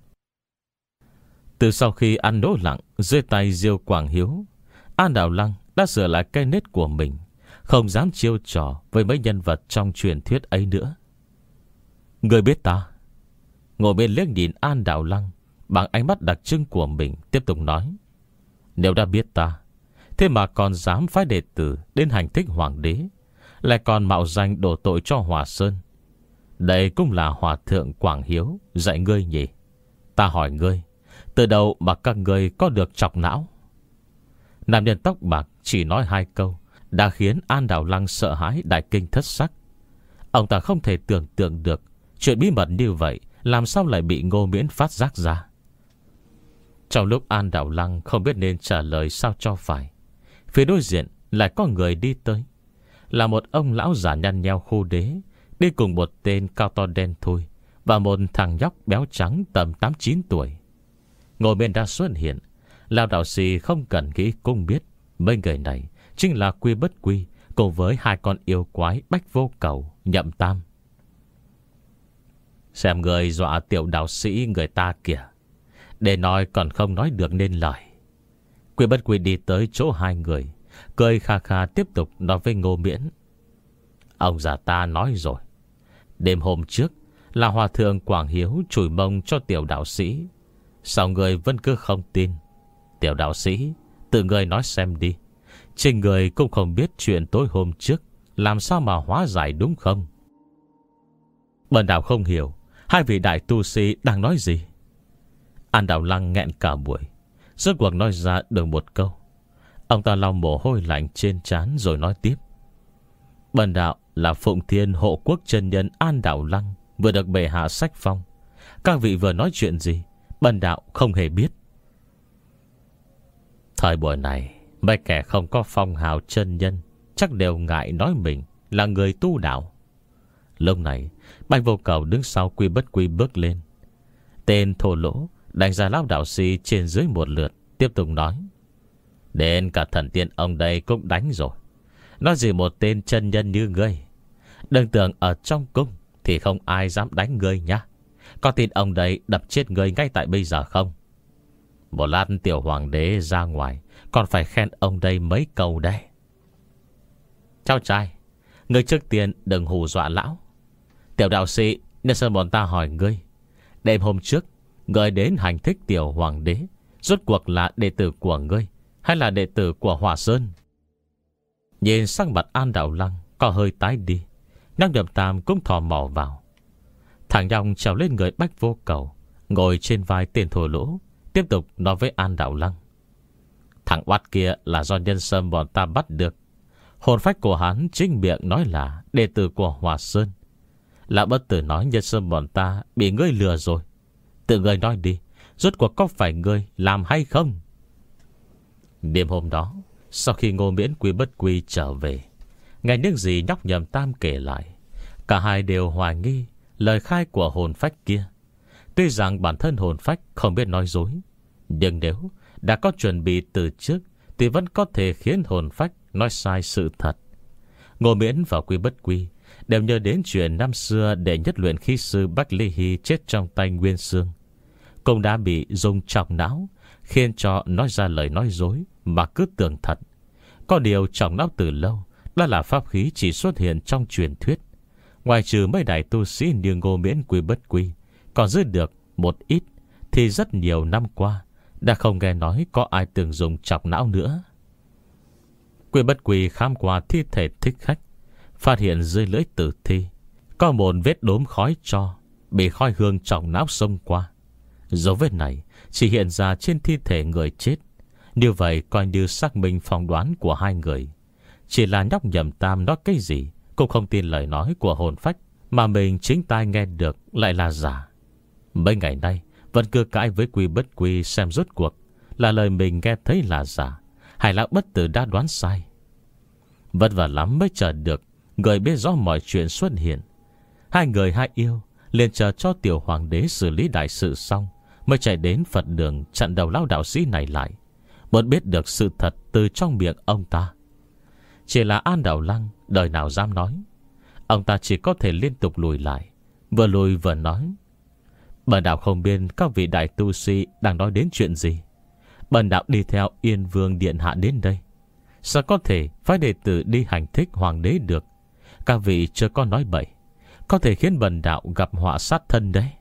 Từ sau khi ăn đỗ lặng dưới tay Diêu Quảng Hiếu, An Đảo Lăng đã sửa lại cái nết của mình, không dám chiêu trò với mấy nhân vật trong truyền thuyết ấy nữa. Người biết ta? Ngồi bên liếc nhìn An Đảo Lăng bằng ánh mắt đặc trưng của mình, tiếp tục nói: Nếu đã biết ta, thế mà còn dám phái đệ tử đến hành thích hoàng đế, lại còn mạo danh đổ tội cho Hòa Sơn. Đây cũng là Hòa thượng Quảng Hiếu dạy ngươi nhỉ? Ta hỏi ngươi, từ đầu mà các ngươi có được chọc não? Nam nhân tóc bạc chỉ nói hai câu đã khiến An Đảo Lăng sợ hãi đại kinh thất sắc. Ông ta không thể tưởng tượng được chuyện bí mật như vậy làm sao lại bị Ngô Miễn phát giác ra. Trong lúc An Đảo Lăng không biết nên trả lời sao cho phải, phía đối diện lại có người đi tới. Là một ông lão già nhăn nheo khô đế, đi cùng một tên cao to đen thui và một thằng nhóc béo trắng tầm tám chín tuổi. Ngồi bên đã xuất hiện, lão đạo sĩ không cần nghĩ cũng biết mấy người này chính là Quy Bất Quy cùng với hai con yêu quái Bách Vô Cầu, Nhậm Tam. Xem người dọa tiểu đạo sĩ người ta kìa, để nói còn không nói được nên lời. Quy Bất Quy đi tới chỗ hai người, cười kha kha tiếp tục nói với Ngô Miễn: Ông già ta nói rồi, đêm hôm trước là Hòa thượng Quảng Hiếu chửi mông cho tiểu đạo sĩ. Sao người vẫn cứ không tin? Tiểu đạo sĩ, tự người nói xem đi, chính người cũng không biết chuyện tối hôm trước làm sao mà hóa giải đúng không? Bần đạo không hiểu hai vị đại tu sĩ đang nói gì. An Đảo Lăng nghẹn cả buổi, rốt cuộc nói ra được một câu. Ông ta lau mồ hôi lạnh trên trán rồi nói tiếp: Bần đạo là Phụng Thiên Hộ Quốc chân nhân An Đảo Lăng, vừa được bệ hạ sách phong. Các vị vừa nói chuyện gì, bần đạo không hề biết. Thời buổi này, mấy kẻ không có phong hào chân nhân chắc đều ngại nói mình là người tu đạo. Lúc này, Bạch Vô Cầu đứng sau Quy Bất Quy bước lên. Tên thô lỗ đánh giá lão đạo sĩ trên dưới một lượt, tiếp tục nói: Đến cả thần tiên ông đây cũng đánh rồi, nói gì một tên chân nhân như ngươi. Đừng tưởng ở trong cung thì không ai dám đánh ngươi nhá. Có tin ông đây đập chết ngươi ngay tại bây giờ không? Một lát tiểu hoàng đế ra ngoài còn phải khen ông đây mấy câu đây. Cháu trai, ngươi trước tiên đừng hù dọa lão. Tiểu đạo sĩ, nhân sơn bọn ta hỏi ngươi, đêm hôm trước ngươi đến hành thích tiểu hoàng đế, rốt cuộc là đệ tử của ngươi hay là đệ tử của Hòa Sơn? Nhìn sang mặt An Đạo Lăng có hơi tái đi, Năng Nhậm Tam cũng thò mò vào. Thằng nhong trèo lên người Bách Vô Cầu, ngồi trên vai tên thổ lỗ, tiếp tục nói với An Đạo Lăng: Thằng oát kia là do nhân sâm bọn ta bắt được. Hồn phách của hắn chính miệng nói là đệ tử của Hòa Sơn. Lão bất tử nói nhân sâm bọn ta bị ngươi lừa rồi. Tự ngươi nói đi, rốt cuộc có phải ngươi làm hay không? Đêm hôm đó, sau khi Ngô Miễn Quy Bất Quy trở về, nghe những gì nhóc Nhậm Tam kể lại, cả hai đều hoài nghi lời khai của hồn phách kia. Tuy rằng bản thân hồn phách không biết nói dối, nhưng nếu đã có chuẩn bị từ trước thì vẫn có thể khiến hồn phách nói sai sự thật. Ngô Miễn và Quy Bất Quy đều nhớ đến chuyện năm xưa đệ nhất luyện khí sư Bách Ly Hy chết trong tay Nguyên Sương, cũng đã bị dùng chọc não, khiến cho nói ra lời nói dối mà cứ tưởng thật. Có điều trọng não từ lâu đã là pháp khí chỉ xuất hiện trong truyền thuyết. Ngoài trừ mấy đại tu sĩ như Ngô Miễn Quy Bất Quy còn giữ được một ít, thì rất nhiều năm qua đã không nghe nói có ai từng dùng chọc não nữa. Quy Bất Quy khám qua thi thể thích khách, phát hiện dưới lưỡi tử thi có một vết đốm khói tro bị khói hương chọc não xông qua. Dấu vết này chỉ hiện ra trên thi thể người chết. Như vậy coi như xác minh phỏng đoán của hai người. Chỉ là nhóc Nhậm Tam nói cái gì cũng không tin lời nói của hồn phách mà mình chính tai nghe được lại là giả. Mấy ngày nay vẫn cứ cãi với Quy Bất Quy xem rốt cuộc là lời mình nghe thấy là giả hay là bất tử đã đoán sai. Vất vả lắm mới chờ được người biết rõ mọi chuyện xuất hiện. Hai người hai yêu liền chờ cho tiểu hoàng đế xử lý đại sự xong mới chạy đến Phật đường chặn đầu lão đạo sĩ này lại, muốn biết được sự thật từ trong miệng ông ta. Chỉ là An Đạo Lăng đời nào dám nói. Ông ta chỉ có thể liên tục lùi lại, vừa lùi vừa nói: Bần đạo không biết các vị đại tu sĩ đang nói đến chuyện gì. Bần đạo đi theo Yên Vương điện hạ đến đây, sao có thể phái đệ tử đi hành thích hoàng đế được? Các vị chưa có nói bậy, có thể khiến bần đạo gặp họa sát thân đấy.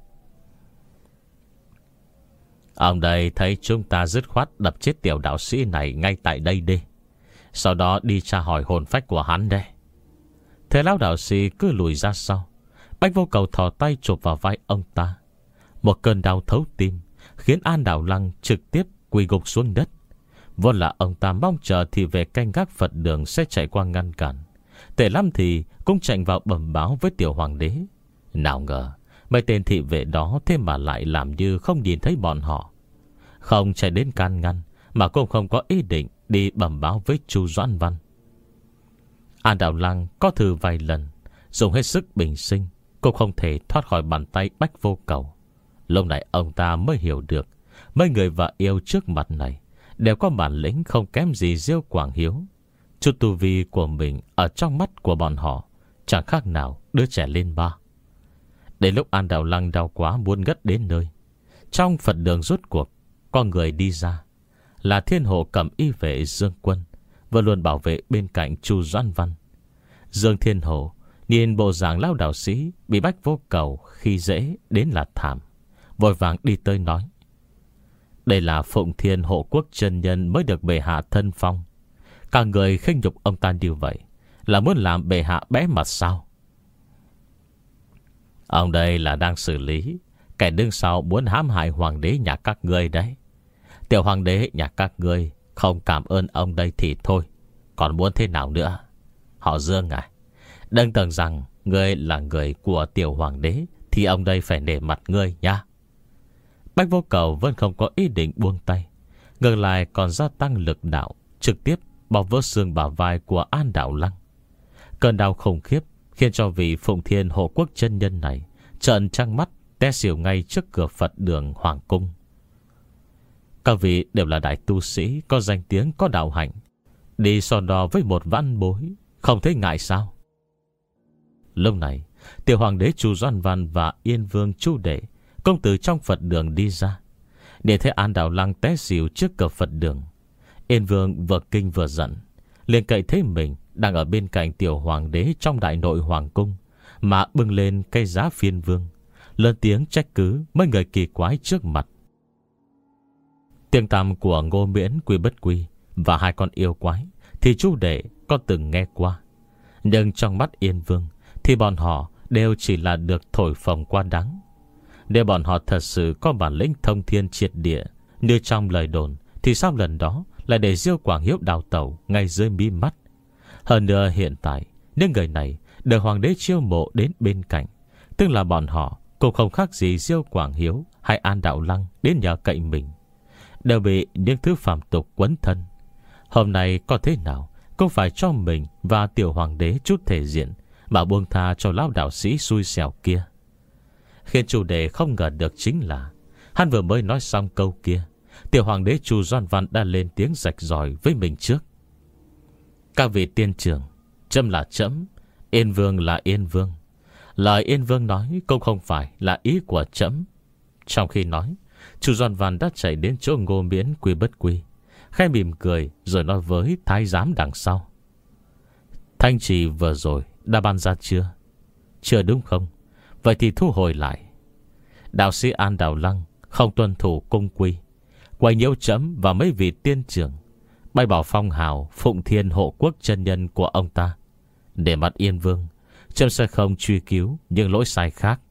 Ông đây thấy chúng ta dứt khoát đập chết tiểu đạo sĩ này ngay tại đây đi, sau đó đi tra hỏi hồn phách của hắn đây. Thế lão đạo sĩ cứ lùi ra sau. Bách Vô Cầu thò tay chụp vào vai ông ta. Một cơn đau thấu tim khiến An Đạo Lăng trực tiếp quỳ gục xuống đất. Vốn là ông ta mong chờ thì về canh gác Phật đường sẽ chạy qua ngăn cản, tệ lắm thì cũng chạy vào bẩm báo với tiểu hoàng đế. Nào ngờ mấy tên thị vệ đó thế mà lại làm như không nhìn thấy bọn họ, không chạy đến can ngăn, mà cũng không có ý định đi bẩm báo với Chu Doãn Văn. An Đạo Lăng có thử vài lần, dùng hết sức bình sinh cũng không thể thoát khỏi bàn tay Bách Vô Cầu. Lúc này ông ta mới hiểu được mấy người vợ yêu trước mặt này đều có bản lĩnh không kém gì Diêu Quảng Hiếu. Chút tu vi của mình ở trong mắt của bọn họ chẳng khác nào đứa trẻ lên ba. Đến lúc An Đạo Lăng đau quá muốn ngất đến nơi, trong Phật đường rốt cuộc có người đi ra, là Thiên Hộ Cẩm Y vệ Dương Quân, vừa luôn bảo vệ bên cạnh Chu Doãn Văn. Dương Thiên Hộ nhìn bộ dạng lão đạo sĩ bị Bách Vô Cầu khi dễ đến là thảm, vội vàng đi tới nói: Đây là Phụng Thiên Hộ Quốc chân nhân mới được bệ hạ thân phong. Cả người khinh nhục ông ta như vậy là muốn làm bệ hạ bé mặt sao? Ông đây là đang xử lý kẻ đứng sau muốn hãm hại hoàng đế nhà các ngươi đấy. Tiểu hoàng đế nhà các ngươi không cảm ơn ông đây thì thôi, còn muốn thế nào nữa? Họ Dương à, đừng tưởng rằng ngươi là người của tiểu hoàng đế thì ông đây phải nể mặt ngươi nha. Bách Vô Cầu vẫn không có ý định buông tay, ngược lại còn gia tăng lực đạo, trực tiếp bọc vỡ xương bả vai của An Đạo Lăng. Cơn đau khủng khiếp khiến cho vị Phụng Thiên Hộ Quốc chân nhân này trợn trăng mắt té xỉu ngay trước cửa Phật đường hoàng cung. Các vị đều là đại tu sĩ, có danh tiếng, có đạo hạnh, đi so đo với một vãn bối không thấy ngại sao? Lúc này tiểu hoàng đế Chu Doãn Văn và Yên Vương Chu Đệ công tử trong Phật đường đi ra, để thấy An Đạo Lăng té xỉu trước cửa Phật đường. Yên Vương vừa kinh vừa giận, liền cậy thấy mình đang ở bên cạnh tiểu hoàng đế trong đại nội hoàng cung mà bưng lên cây giá phiên vương, lớn tiếng trách cứ mấy người kỳ quái trước mặt. Tiếng tăm của Ngô Miễn Quy Bất Quy và hai con yêu quái thì Chu Đệ có từng nghe qua. Nhưng trong mắt Yên Vương thì bọn họ đều chỉ là được thổi phồng qua đắng. Nếu bọn họ thật sự có bản lĩnh thông thiên triệt địa như trong lời đồn, thì sao lần đó lại để Diêu Quảng Hiếu đào tẩu ngay dưới mí mắt? Hơn nữa hiện tại, những người này được hoàng đế chiêu mộ đến bên cạnh, tức là bọn họ cũng không khác gì Diêu Quảng Hiếu hay An Đạo Lăng đến nhờ cậy mình, đều bị những thứ phàm tục quấn thân. Hôm nay có thế nào cũng phải cho mình và tiểu hoàng đế chút thể diện, mà buông tha cho lão đạo sĩ xui xẻo kia. Khiến chủ đề không ngờ được chính là hắn vừa mới nói xong câu kia, tiểu hoàng đế Chu Doan Văn đã lên tiếng rạch ròi với mình trước. Các vị tiên trưởng, trẫm là trẫm, Yên Vương là Yên Vương. Lời Yên Vương nói cũng không phải là ý của trẫm. Trong khi nói, Chu Doan Văn đã chạy đến chỗ Ngô Miễn Quy Bất Quy, khẽ mỉm cười rồi nói với thái giám đằng sau: Thanh trì vừa rồi đã ban ra chưa? Chưa đúng không? Vậy thì thu hồi lại. Đạo sĩ An Đạo Lăng không tuân thủ cung quy, quay nhiễu trẫm và mấy vị tiên trưởng, bay bỏ phong hào Phụng Thiên Hộ Quốc chân nhân của ông ta. Để mặt Yên Vương, trẫm sẽ không truy cứu những lỗi sai khác.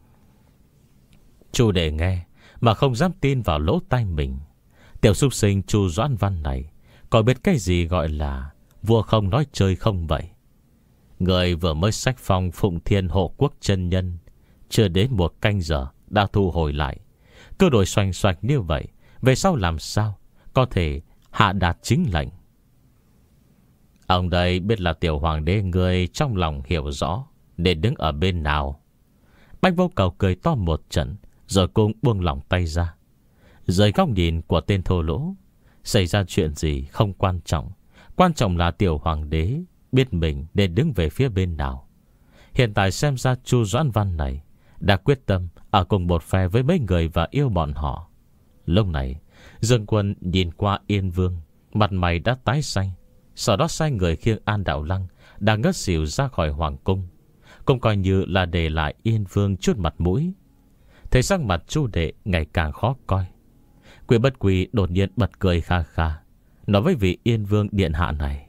Chu để nghe mà không dám tin vào lỗ tai mình. Tiểu súc sinh Chu Doãn Văn này có biết cái gì gọi là vua không nói chơi không vậy? Người vừa mới sách phong Phụng Thiên Hộ Quốc chân nhân, chưa đến một canh giờ đã thu hồi lại. Cứ đổi xoành xoạch như vậy, về sau làm sao có thể hạ đạt chính lệnh? Ông đây biết là tiểu hoàng đế người trong lòng hiểu rõ để đứng ở bên nào. Bách Vô Cầu cười to một trận, rồi cũng buông lỏng tay ra. Dưới góc nhìn của tên thô lỗ, xảy ra chuyện gì không quan trọng, quan trọng là tiểu hoàng đế biết mình nên đứng về phía bên nào. Hiện tại xem ra Chu Doãn Văn này đã quyết tâm ở cùng một phe với mấy người và yêu bọn họ. Lúc này Dương Quân nhìn qua Yên Vương, mặt mày đã tái xanh. Sau đó sai người khiêng An Đạo Lăng đang ngất xỉu ra khỏi hoàng cung, cũng coi như là để lại Yên Vương chút mặt mũi. Thấy sắc mặt Chu đệ ngày càng khó coi, Quy Bất Quy đột nhiên bật cười kha kha, nói với vị Yên Vương điện hạ này: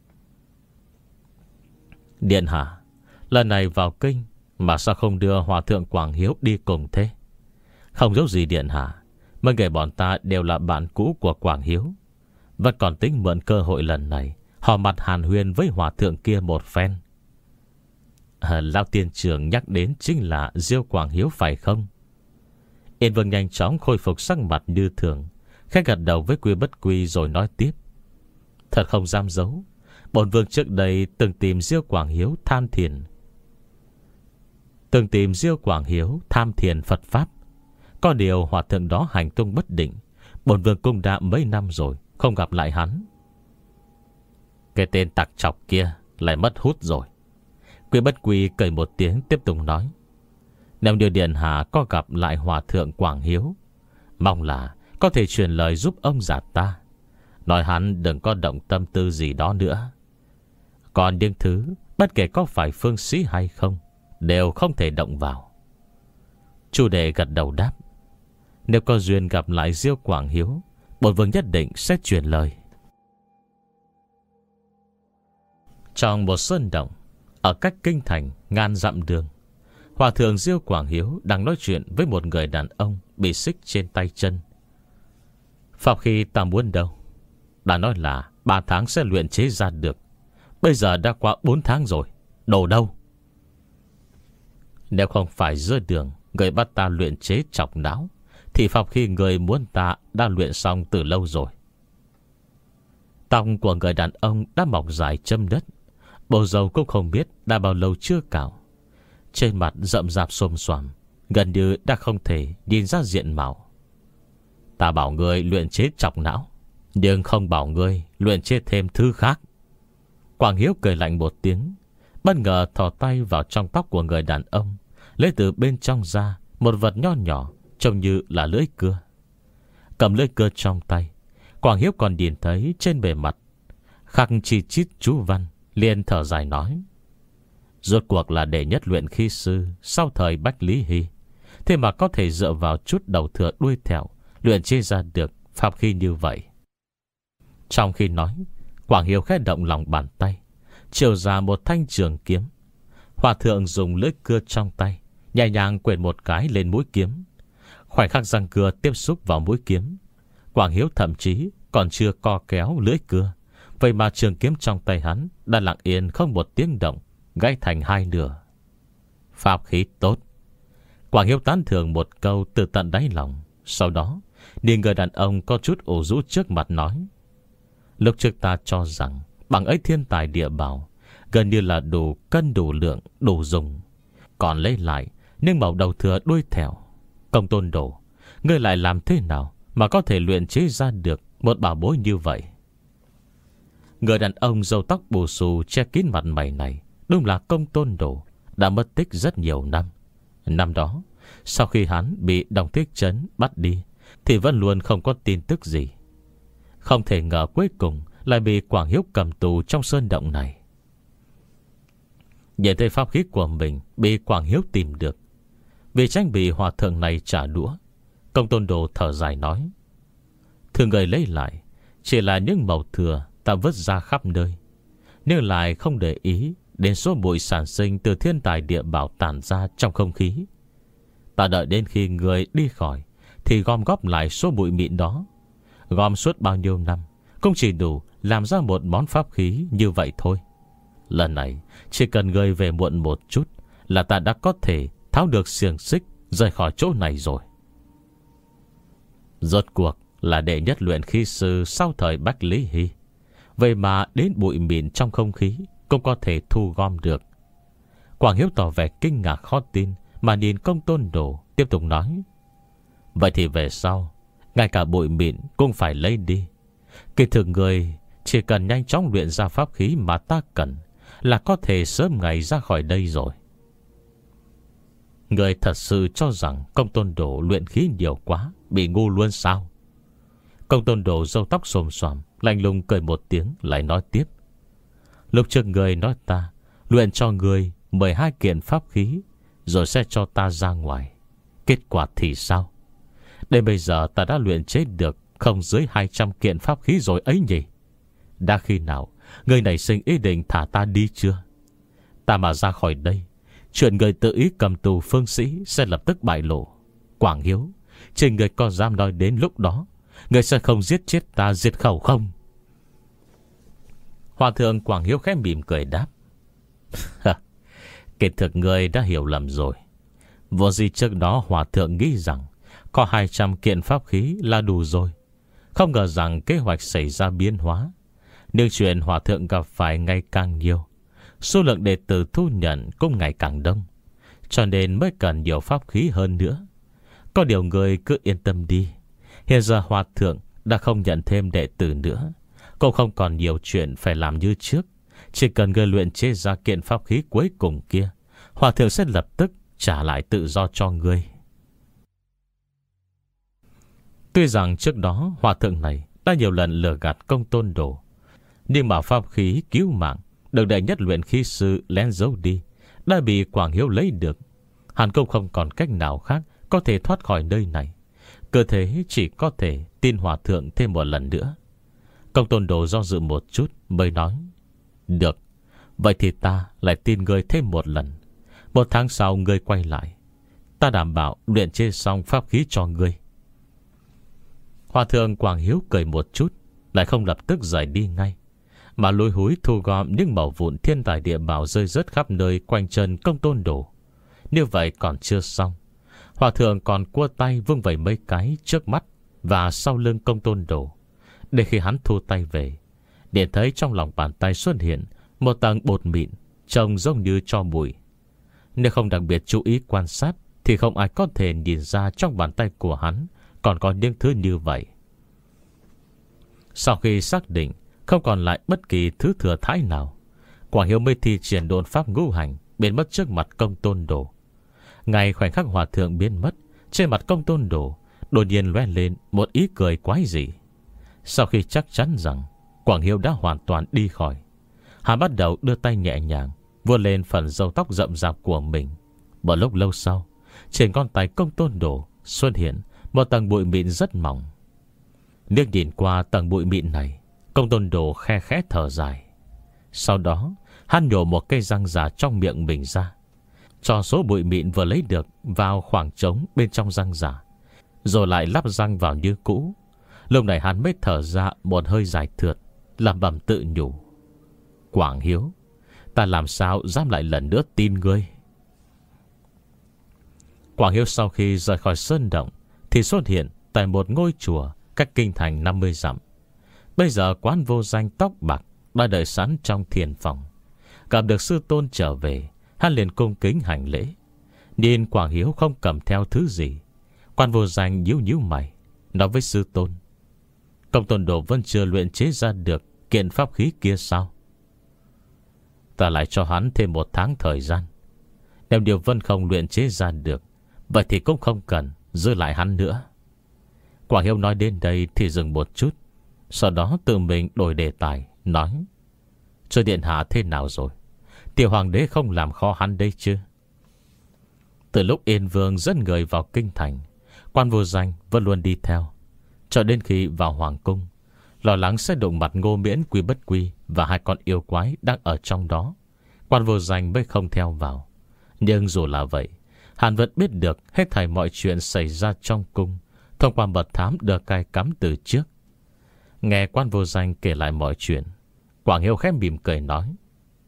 Điện hạ, lần này vào kinh mà sao không đưa Hòa thượng Quảng Hiếu đi cùng thế? Không giấu gì điện hạ, mấy người bọn ta đều là bạn cũ của Quảng Hiếu, vẫn còn tính mượn cơ hội lần này họ mặt hàn huyên với hòa thượng kia một phen. à, Lão tiên trưởng nhắc đến chính là Diêu Quảng Hiếu phải không? Yên Vương nhanh chóng khôi phục sắc mặt như thường, khẽ gật đầu với Quy Bất Quy rồi nói tiếp: Thật không dám giấu, bổn vương trước đây từng tìm Diêu Quảng Hiếu tham thiền Từng tìm Diêu Quảng Hiếu tham thiền Phật Pháp. Có điều hòa thượng đó hành tung bất định, bổn vương cũng đã mấy năm rồi không gặp lại hắn. Cái tên tặc chọc kia lại mất hút rồi. Quy Bất Quy cười một tiếng tiếp tục nói: Nếu như điện hạ có gặp lại hòa thượng Quảng Hiếu, mong là có thể truyền lời giúp ông già ta, nói hắn đừng có động tâm tư gì đó nữa. Còn những thứ bất kể có phải phương sĩ hay không đều không thể động vào. Chu đệ gật đầu đáp: Nếu có duyên gặp lại Diêu Quảng Hiếu, bổn vương nhất định sẽ truyền lời. Trong một sơn động ở cách kinh thành ngàn dặm đường, hòa thượng Diêu Quảng Hiếu đang nói chuyện với một người đàn ông bị xích trên tay chân. Pháp khi ta muốn đâu, đã nói là ba tháng sẽ luyện chế ra được, bây giờ đã qua bốn tháng rồi, đồ đâu? Nếu không phải giữa đường người bắt ta luyện chế chọc não, thì pháp khi người muốn ta đã luyện xong từ lâu rồi. Tóc của người đàn ông đã mọc dài châm đất, bộ râu cũng không biết đã bao lâu chưa cạo, trên mặt rậm rạp xồm xoàm, gần như đã không thể nhìn ra diện mạo. Ta bảo ngươi luyện chế chọc não, nhưng không bảo ngươi luyện chế thêm thứ khác. Quảng Hiếu cười lạnh một tiếng, bất ngờ thò tay vào trong tóc của người đàn ông, lấy từ bên trong ra một vật nho nhỏ trông như là lưỡi cưa. Cầm lưỡi cưa trong tay, Quảng Hiếu còn nhìn thấy trên bề mặt khắc chi chít chú văn, liền thở dài nói: Rốt cuộc là đệ nhất luyện khí sư sau thời Bách Lý Hy, thế mà có thể dựa vào chút đầu thừa đuôi thẹo luyện chế ra được pháp khí như vậy. Trong khi nói, Quảng Hiếu khẽ động lòng bàn tay, chiều ra một thanh trường kiếm. Hòa thượng dùng lưỡi cưa trong tay nhẹ nhàng quệt một cái lên mũi kiếm. Khoảnh khắc răng cưa tiếp xúc vào mũi kiếm, Quảng Hiếu thậm chí còn chưa co kéo lưỡi cưa, vậy mà trường kiếm trong tay hắn đã lặng yên không một tiếng động, gãy thành hai nửa. Pháp khí tốt. Quảng Hiếu tán thưởng một câu từ tận đáy lòng. Sau đó nhìn người đàn ông có chút ủ rũ trước mặt nói: lúc trước ta cho rằng bằng ấy thiên tài địa bảo gần như là đủ cân đủ lượng đủ dùng, còn lấy lại nhưng màu đầu thừa đuôi thẻo. Công Tôn Đồ, ngươi lại làm thế nào mà có thể luyện chế ra được một bảo bối như vậy? Người đàn ông râu tóc bù xù che kín mặt mày này đúng là Công Tôn Đồ, đã mất tích rất nhiều năm. Năm đó sau khi hắn bị Đồng Thiết Trấn bắt đi thì vẫn luôn không có tin tức gì. Không thể ngờ cuối cùng lại bị Quảng Hiếu cầm tù trong sơn động này. Nhìn thấy pháp khí của mình bị Quảng Hiếu tìm được, vì tránh bị hòa thượng này trả đũa, Công Tôn Đồ thở dài nói: thường người lấy lại chỉ là những mẩu thừa ta vứt ra khắp nơi, nhưng lại không để ý đến số bụi sản sinh từ thiên tài địa bảo tản ra trong không khí. Ta đợi đến khi người đi khỏi thì gom góp lại số bụi mịn đó. Gom suốt bao nhiêu năm cũng chỉ đủ làm ra một món pháp khí như vậy thôi. Lần này chỉ cần người về muộn một chút là ta đã có thể tháo được xiềng xích rời khỏi chỗ này rồi. Rốt cuộc là đệ nhất luyện khí sư sau thời Bách Lý Hy, vậy mà đến bụi mịn trong không khí cũng có thể thu gom được. Quảng Hiếu tỏ vẻ kinh ngạc khó tin mà nhìn Công Tôn Đồ, tiếp tục nói: vậy thì về sau ngay cả bụi mịn cũng phải lấy đi. Kỳ thực người chỉ cần nhanh chóng luyện ra pháp khí mà ta cần là có thể sớm ngày ra khỏi đây rồi. Người thật sự cho rằng Công Tôn Đồ luyện khí nhiều quá, bị ngu luôn sao? Công Tôn Đồ râu tóc xồm xoàm, lạnh lùng cười một tiếng lại nói tiếp: lúc trước người nói ta luyện cho người mười hai kiện pháp khí rồi sẽ cho ta ra ngoài. Kết quả thì sao? Đến bây giờ ta đã luyện chế được không dưới hai trăm kiện pháp khí rồi ấy nhỉ? Đã khi nào người nảy sinh ý định thả ta đi chưa? Ta mà ra khỏi đây, chuyện người tự ý cầm tù phương sĩ sẽ lập tức bại lộ. Quảng Hiếu, chỉ người có dám nói đến lúc đó người sẽ không giết chết ta diệt khẩu không? Hòa thượng Quảng Hiếu khẽ mỉm cười đáp: kết thực người đã hiểu lầm rồi. Vô gì trước đó hòa thượng nghĩ rằng có hai trăm kiện pháp khí là đủ rồi, không ngờ rằng kế hoạch xảy ra biến hóa. Nhưng chuyện hòa thượng gặp phải ngày càng nhiều, số lượng đệ tử thu nhận cũng ngày càng đông, cho nên mới cần nhiều pháp khí hơn nữa. Có điều người cứ yên tâm đi, hiện giờ hòa thượng đã không nhận thêm đệ tử nữa, cũng không còn nhiều chuyện phải làm như trước. Chỉ cần người luyện chế ra kiện pháp khí cuối cùng kia, hòa thượng sẽ lập tức trả lại tự do cho ngươi. Tuy rằng trước đó hòa thượng này đã nhiều lần lừa gạt Công Tôn Đồ, nhưng mà pháp khí cứu mạng được đệ nhất luyện khí sư lén giấu đi đã bị Quảng Hiếu lấy được. Hắn cũng không còn cách nào khác có thể thoát khỏi nơi này, cơ thể chỉ có thể tin hòa thượng thêm một lần nữa. Công Tôn Đồ do dự một chút mới nói: được, vậy thì ta lại tin ngươi thêm một lần. Một tháng sau ngươi quay lại, ta đảm bảo luyện chế xong pháp khí cho ngươi. Hòa thượng Quảng Hiếu cười một chút, lại không lập tức rời đi ngay, mà lôi húi thu gom những mẩu vụn thiên tài địa bảo rơi rớt khắp nơi quanh chân Công Tôn Đồ. Như vậy còn chưa xong, hòa thượng còn cua tay vung vẩy mấy cái trước mắt và sau lưng Công Tôn Đồ, để khi hắn thu tay về, để thấy trong lòng bàn tay xuất hiện một tầng bột mịn trông giống như tro bụi. Nếu không đặc biệt chú ý quan sát thì không ai có thể nhìn ra trong bàn tay của hắn còn có những thứ như vậy. Sau khi xác định không còn lại bất kỳ thứ thừa thãi nào, Quảng Hiếu mới thi triển độn pháp ngũ hành biến mất trước mặt Công Tôn Đồ. Ngay khoảnh khắc hòa thượng biến mất, trên mặt Công Tôn Đồ đột nhiên lóe lên một ý cười quái dị. Sau khi chắc chắn rằng Quảng Hiếu đã hoàn toàn đi khỏi, hắn bắt đầu đưa tay nhẹ nhàng vuốt lên phần râu tóc rậm rạp của mình. Một lúc lâu sau, trên ngón tay Công Tôn Đồ xuất hiện một tầng bụi mịn rất mỏng. Liếc nhìn qua tầng bụi mịn này, Công Tôn Đồ khe khẽ thở dài. Sau đó Hắn nhổ một cây răng giả trong miệng mình ra, cho số bụi mịn vừa lấy được vào khoảng trống bên trong răng giả, rồi lại lắp răng vào như cũ. Lúc này hắn mới thở ra một hơi dài thượt, làm bầm tự nhủ: Quảng Hiếu, ta làm sao dám lại lần nữa tin ngươi. Quảng Hiếu sau khi rời khỏi sơn động thì xuất hiện tại một ngôi chùa cách kinh thành năm mươi dặm. Bây giờ Quán Vô Danh tóc bạc đã đợi sẵn trong thiền phòng. Gặp được sư tôn trở về, hắn liền cung kính hành lễ. Nhìn Quảng Hiếu không cầm theo thứ gì, Quán Vô Danh nhíu nhíu mày, nói với sư tôn: Công tôn đồ vẫn chưa luyện chế ra được kiện pháp khí kia sao? Ta lại cho hắn thêm một tháng thời gian. Nếu Điều Vân không luyện chế ra được, vậy thì cũng không cần giữ lại hắn nữa. Quảng Hiếu nói đến đây thì dừng một chút, sau đó tự mình đổi đề tài, nói: Cho điện hạ thế nào rồi? Tiểu hoàng đế không làm khó hắn đây chứ? Từ lúc Yên Vương dẫn người vào kinh thành, Quan Vô Danh vẫn luôn đi theo, cho đến khi vào hoàng cung, lo lắng sẽ đụng mặt Ngô Miễn, Quy Bất Quy và hai con yêu quái đang ở trong đó. Quan Vô Danh mới không theo vào. Nhưng dù là vậy, hắn vẫn biết được hết thảy mọi chuyện xảy ra trong cung thông qua mật thám được cài cắm từ trước. Nghe Quan Vô Danh kể lại mọi chuyện, Quảng Hiếu khẽ mỉm cười nói: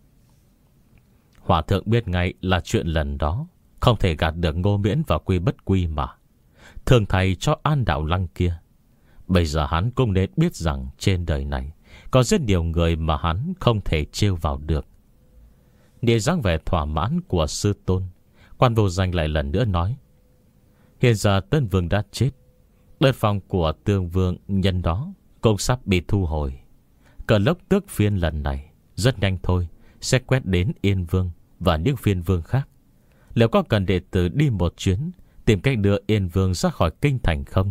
Hòa thượng biết ngay là chuyện lần đó không thể gạt được Ngô Miễn và Quy Bất Quy mà. Thường thầy cho An Đạo Lăng kia, bây giờ hắn cũng nên biết rằng trên đời này có rất nhiều người mà hắn không thể trêu vào được. Nhìn dáng vẻ thỏa mãn của sư tôn, Quan Vô Danh lại lần nữa nói: Hiện giờ Tân Vương đã chết, đơn phòng của Tương Vương nhân đó cũng sắp bị thu hồi. Cờ lốc tước phiên lần này rất nhanh thôi sẽ quét đến Yên Vương và những phiên vương khác. Liệu có cần đệ tử đi một chuyến tìm cách đưa Yên Vương ra khỏi kinh thành không?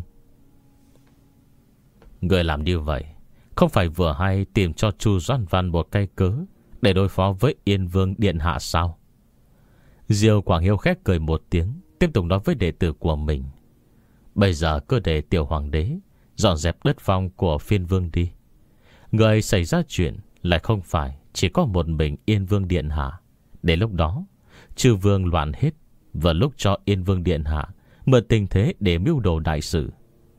Người làm như vậy không phải vừa hay tìm cho Chu Doan Văn một cây cớ để đối phó với Yên Vương điện hạ sao? Diêu Quảng Hiếu khét cười một tiếng, tiếp tục nói với đệ tử của mình: Bây giờ cứ để tiểu hoàng đế dọn dẹp đất phong của phiên vương đi. Người xảy ra chuyện lại không phải chỉ có một mình Yên Vương điện hạ. Đến lúc đó chư vương loạn hết, và lúc cho Yên Vương điện hạ mượn tình thế để mưu đồ đại sự.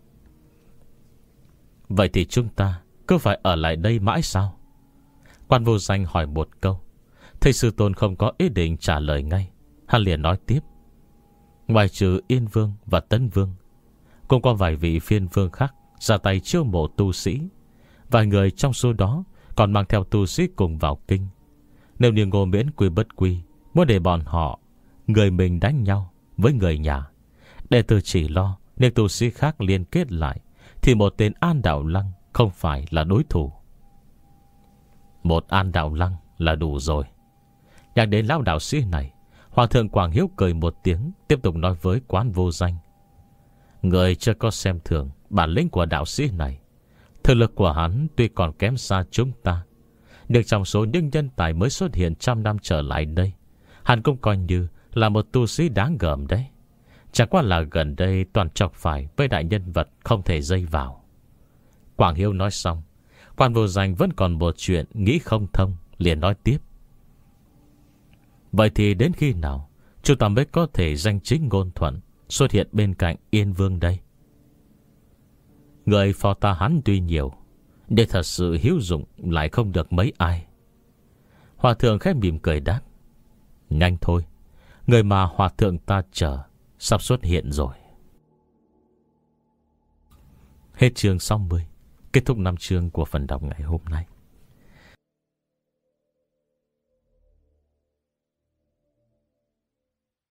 Vậy thì chúng ta cứ phải ở lại đây mãi sao? Quan Vô Danh hỏi một câu. Thầy sư tôn không có ý định trả lời ngay, hắn liền nói tiếp: Ngoài trừ Yên Vương và Tấn Vương, cũng có vài vị phiên vương khác ra tay chiêu mộ tu sĩ. Vài người trong số đó còn mang theo tu sĩ cùng vào kinh. Nếu như Ngô Miễn, Quy Bất Quy muốn để bọn họ người mình đánh nhau với người nhà, đệ tử chỉ lo nếu tu sĩ khác liên kết lại thì một tên An Đạo Lăng không phải là đối thủ. Một An Đạo Lăng là đủ rồi. Nhắc đến lão đạo sĩ này, Hòa thượng Quảng Hiếu cười một tiếng, tiếp tục nói với Quán Vô Danh: Người chưa có xem thường bản lĩnh của đạo sĩ này. Thực lực của hắn tuy còn kém xa chúng ta, nhưng trong số những nhân tài mới xuất hiện trăm năm trở lại đây, hắn cũng coi như là một tu sĩ đáng gờm đấy. Chẳng qua là gần đây toàn chọc phải với đại nhân vật không thể dây vào. Quảng Hiếu nói xong, Quan Vô Danh vẫn còn một chuyện nghĩ không thông, liền nói tiếp: Vậy thì đến khi nào chúng ta mới có thể danh chính ngôn thuận xuất hiện bên cạnh Yên Vương đây? Người phò ta hắn tuy nhiều, để thật sự hữu dụng lại không được mấy ai. Hòa thượng khẽ mỉm cười đáp: Nhanh thôi, người mà hòa thượng ta chờ sắp xuất hiện rồi. Hết chương sáu mươi. Kết thúc năm chương của phần đọc ngày hôm nay.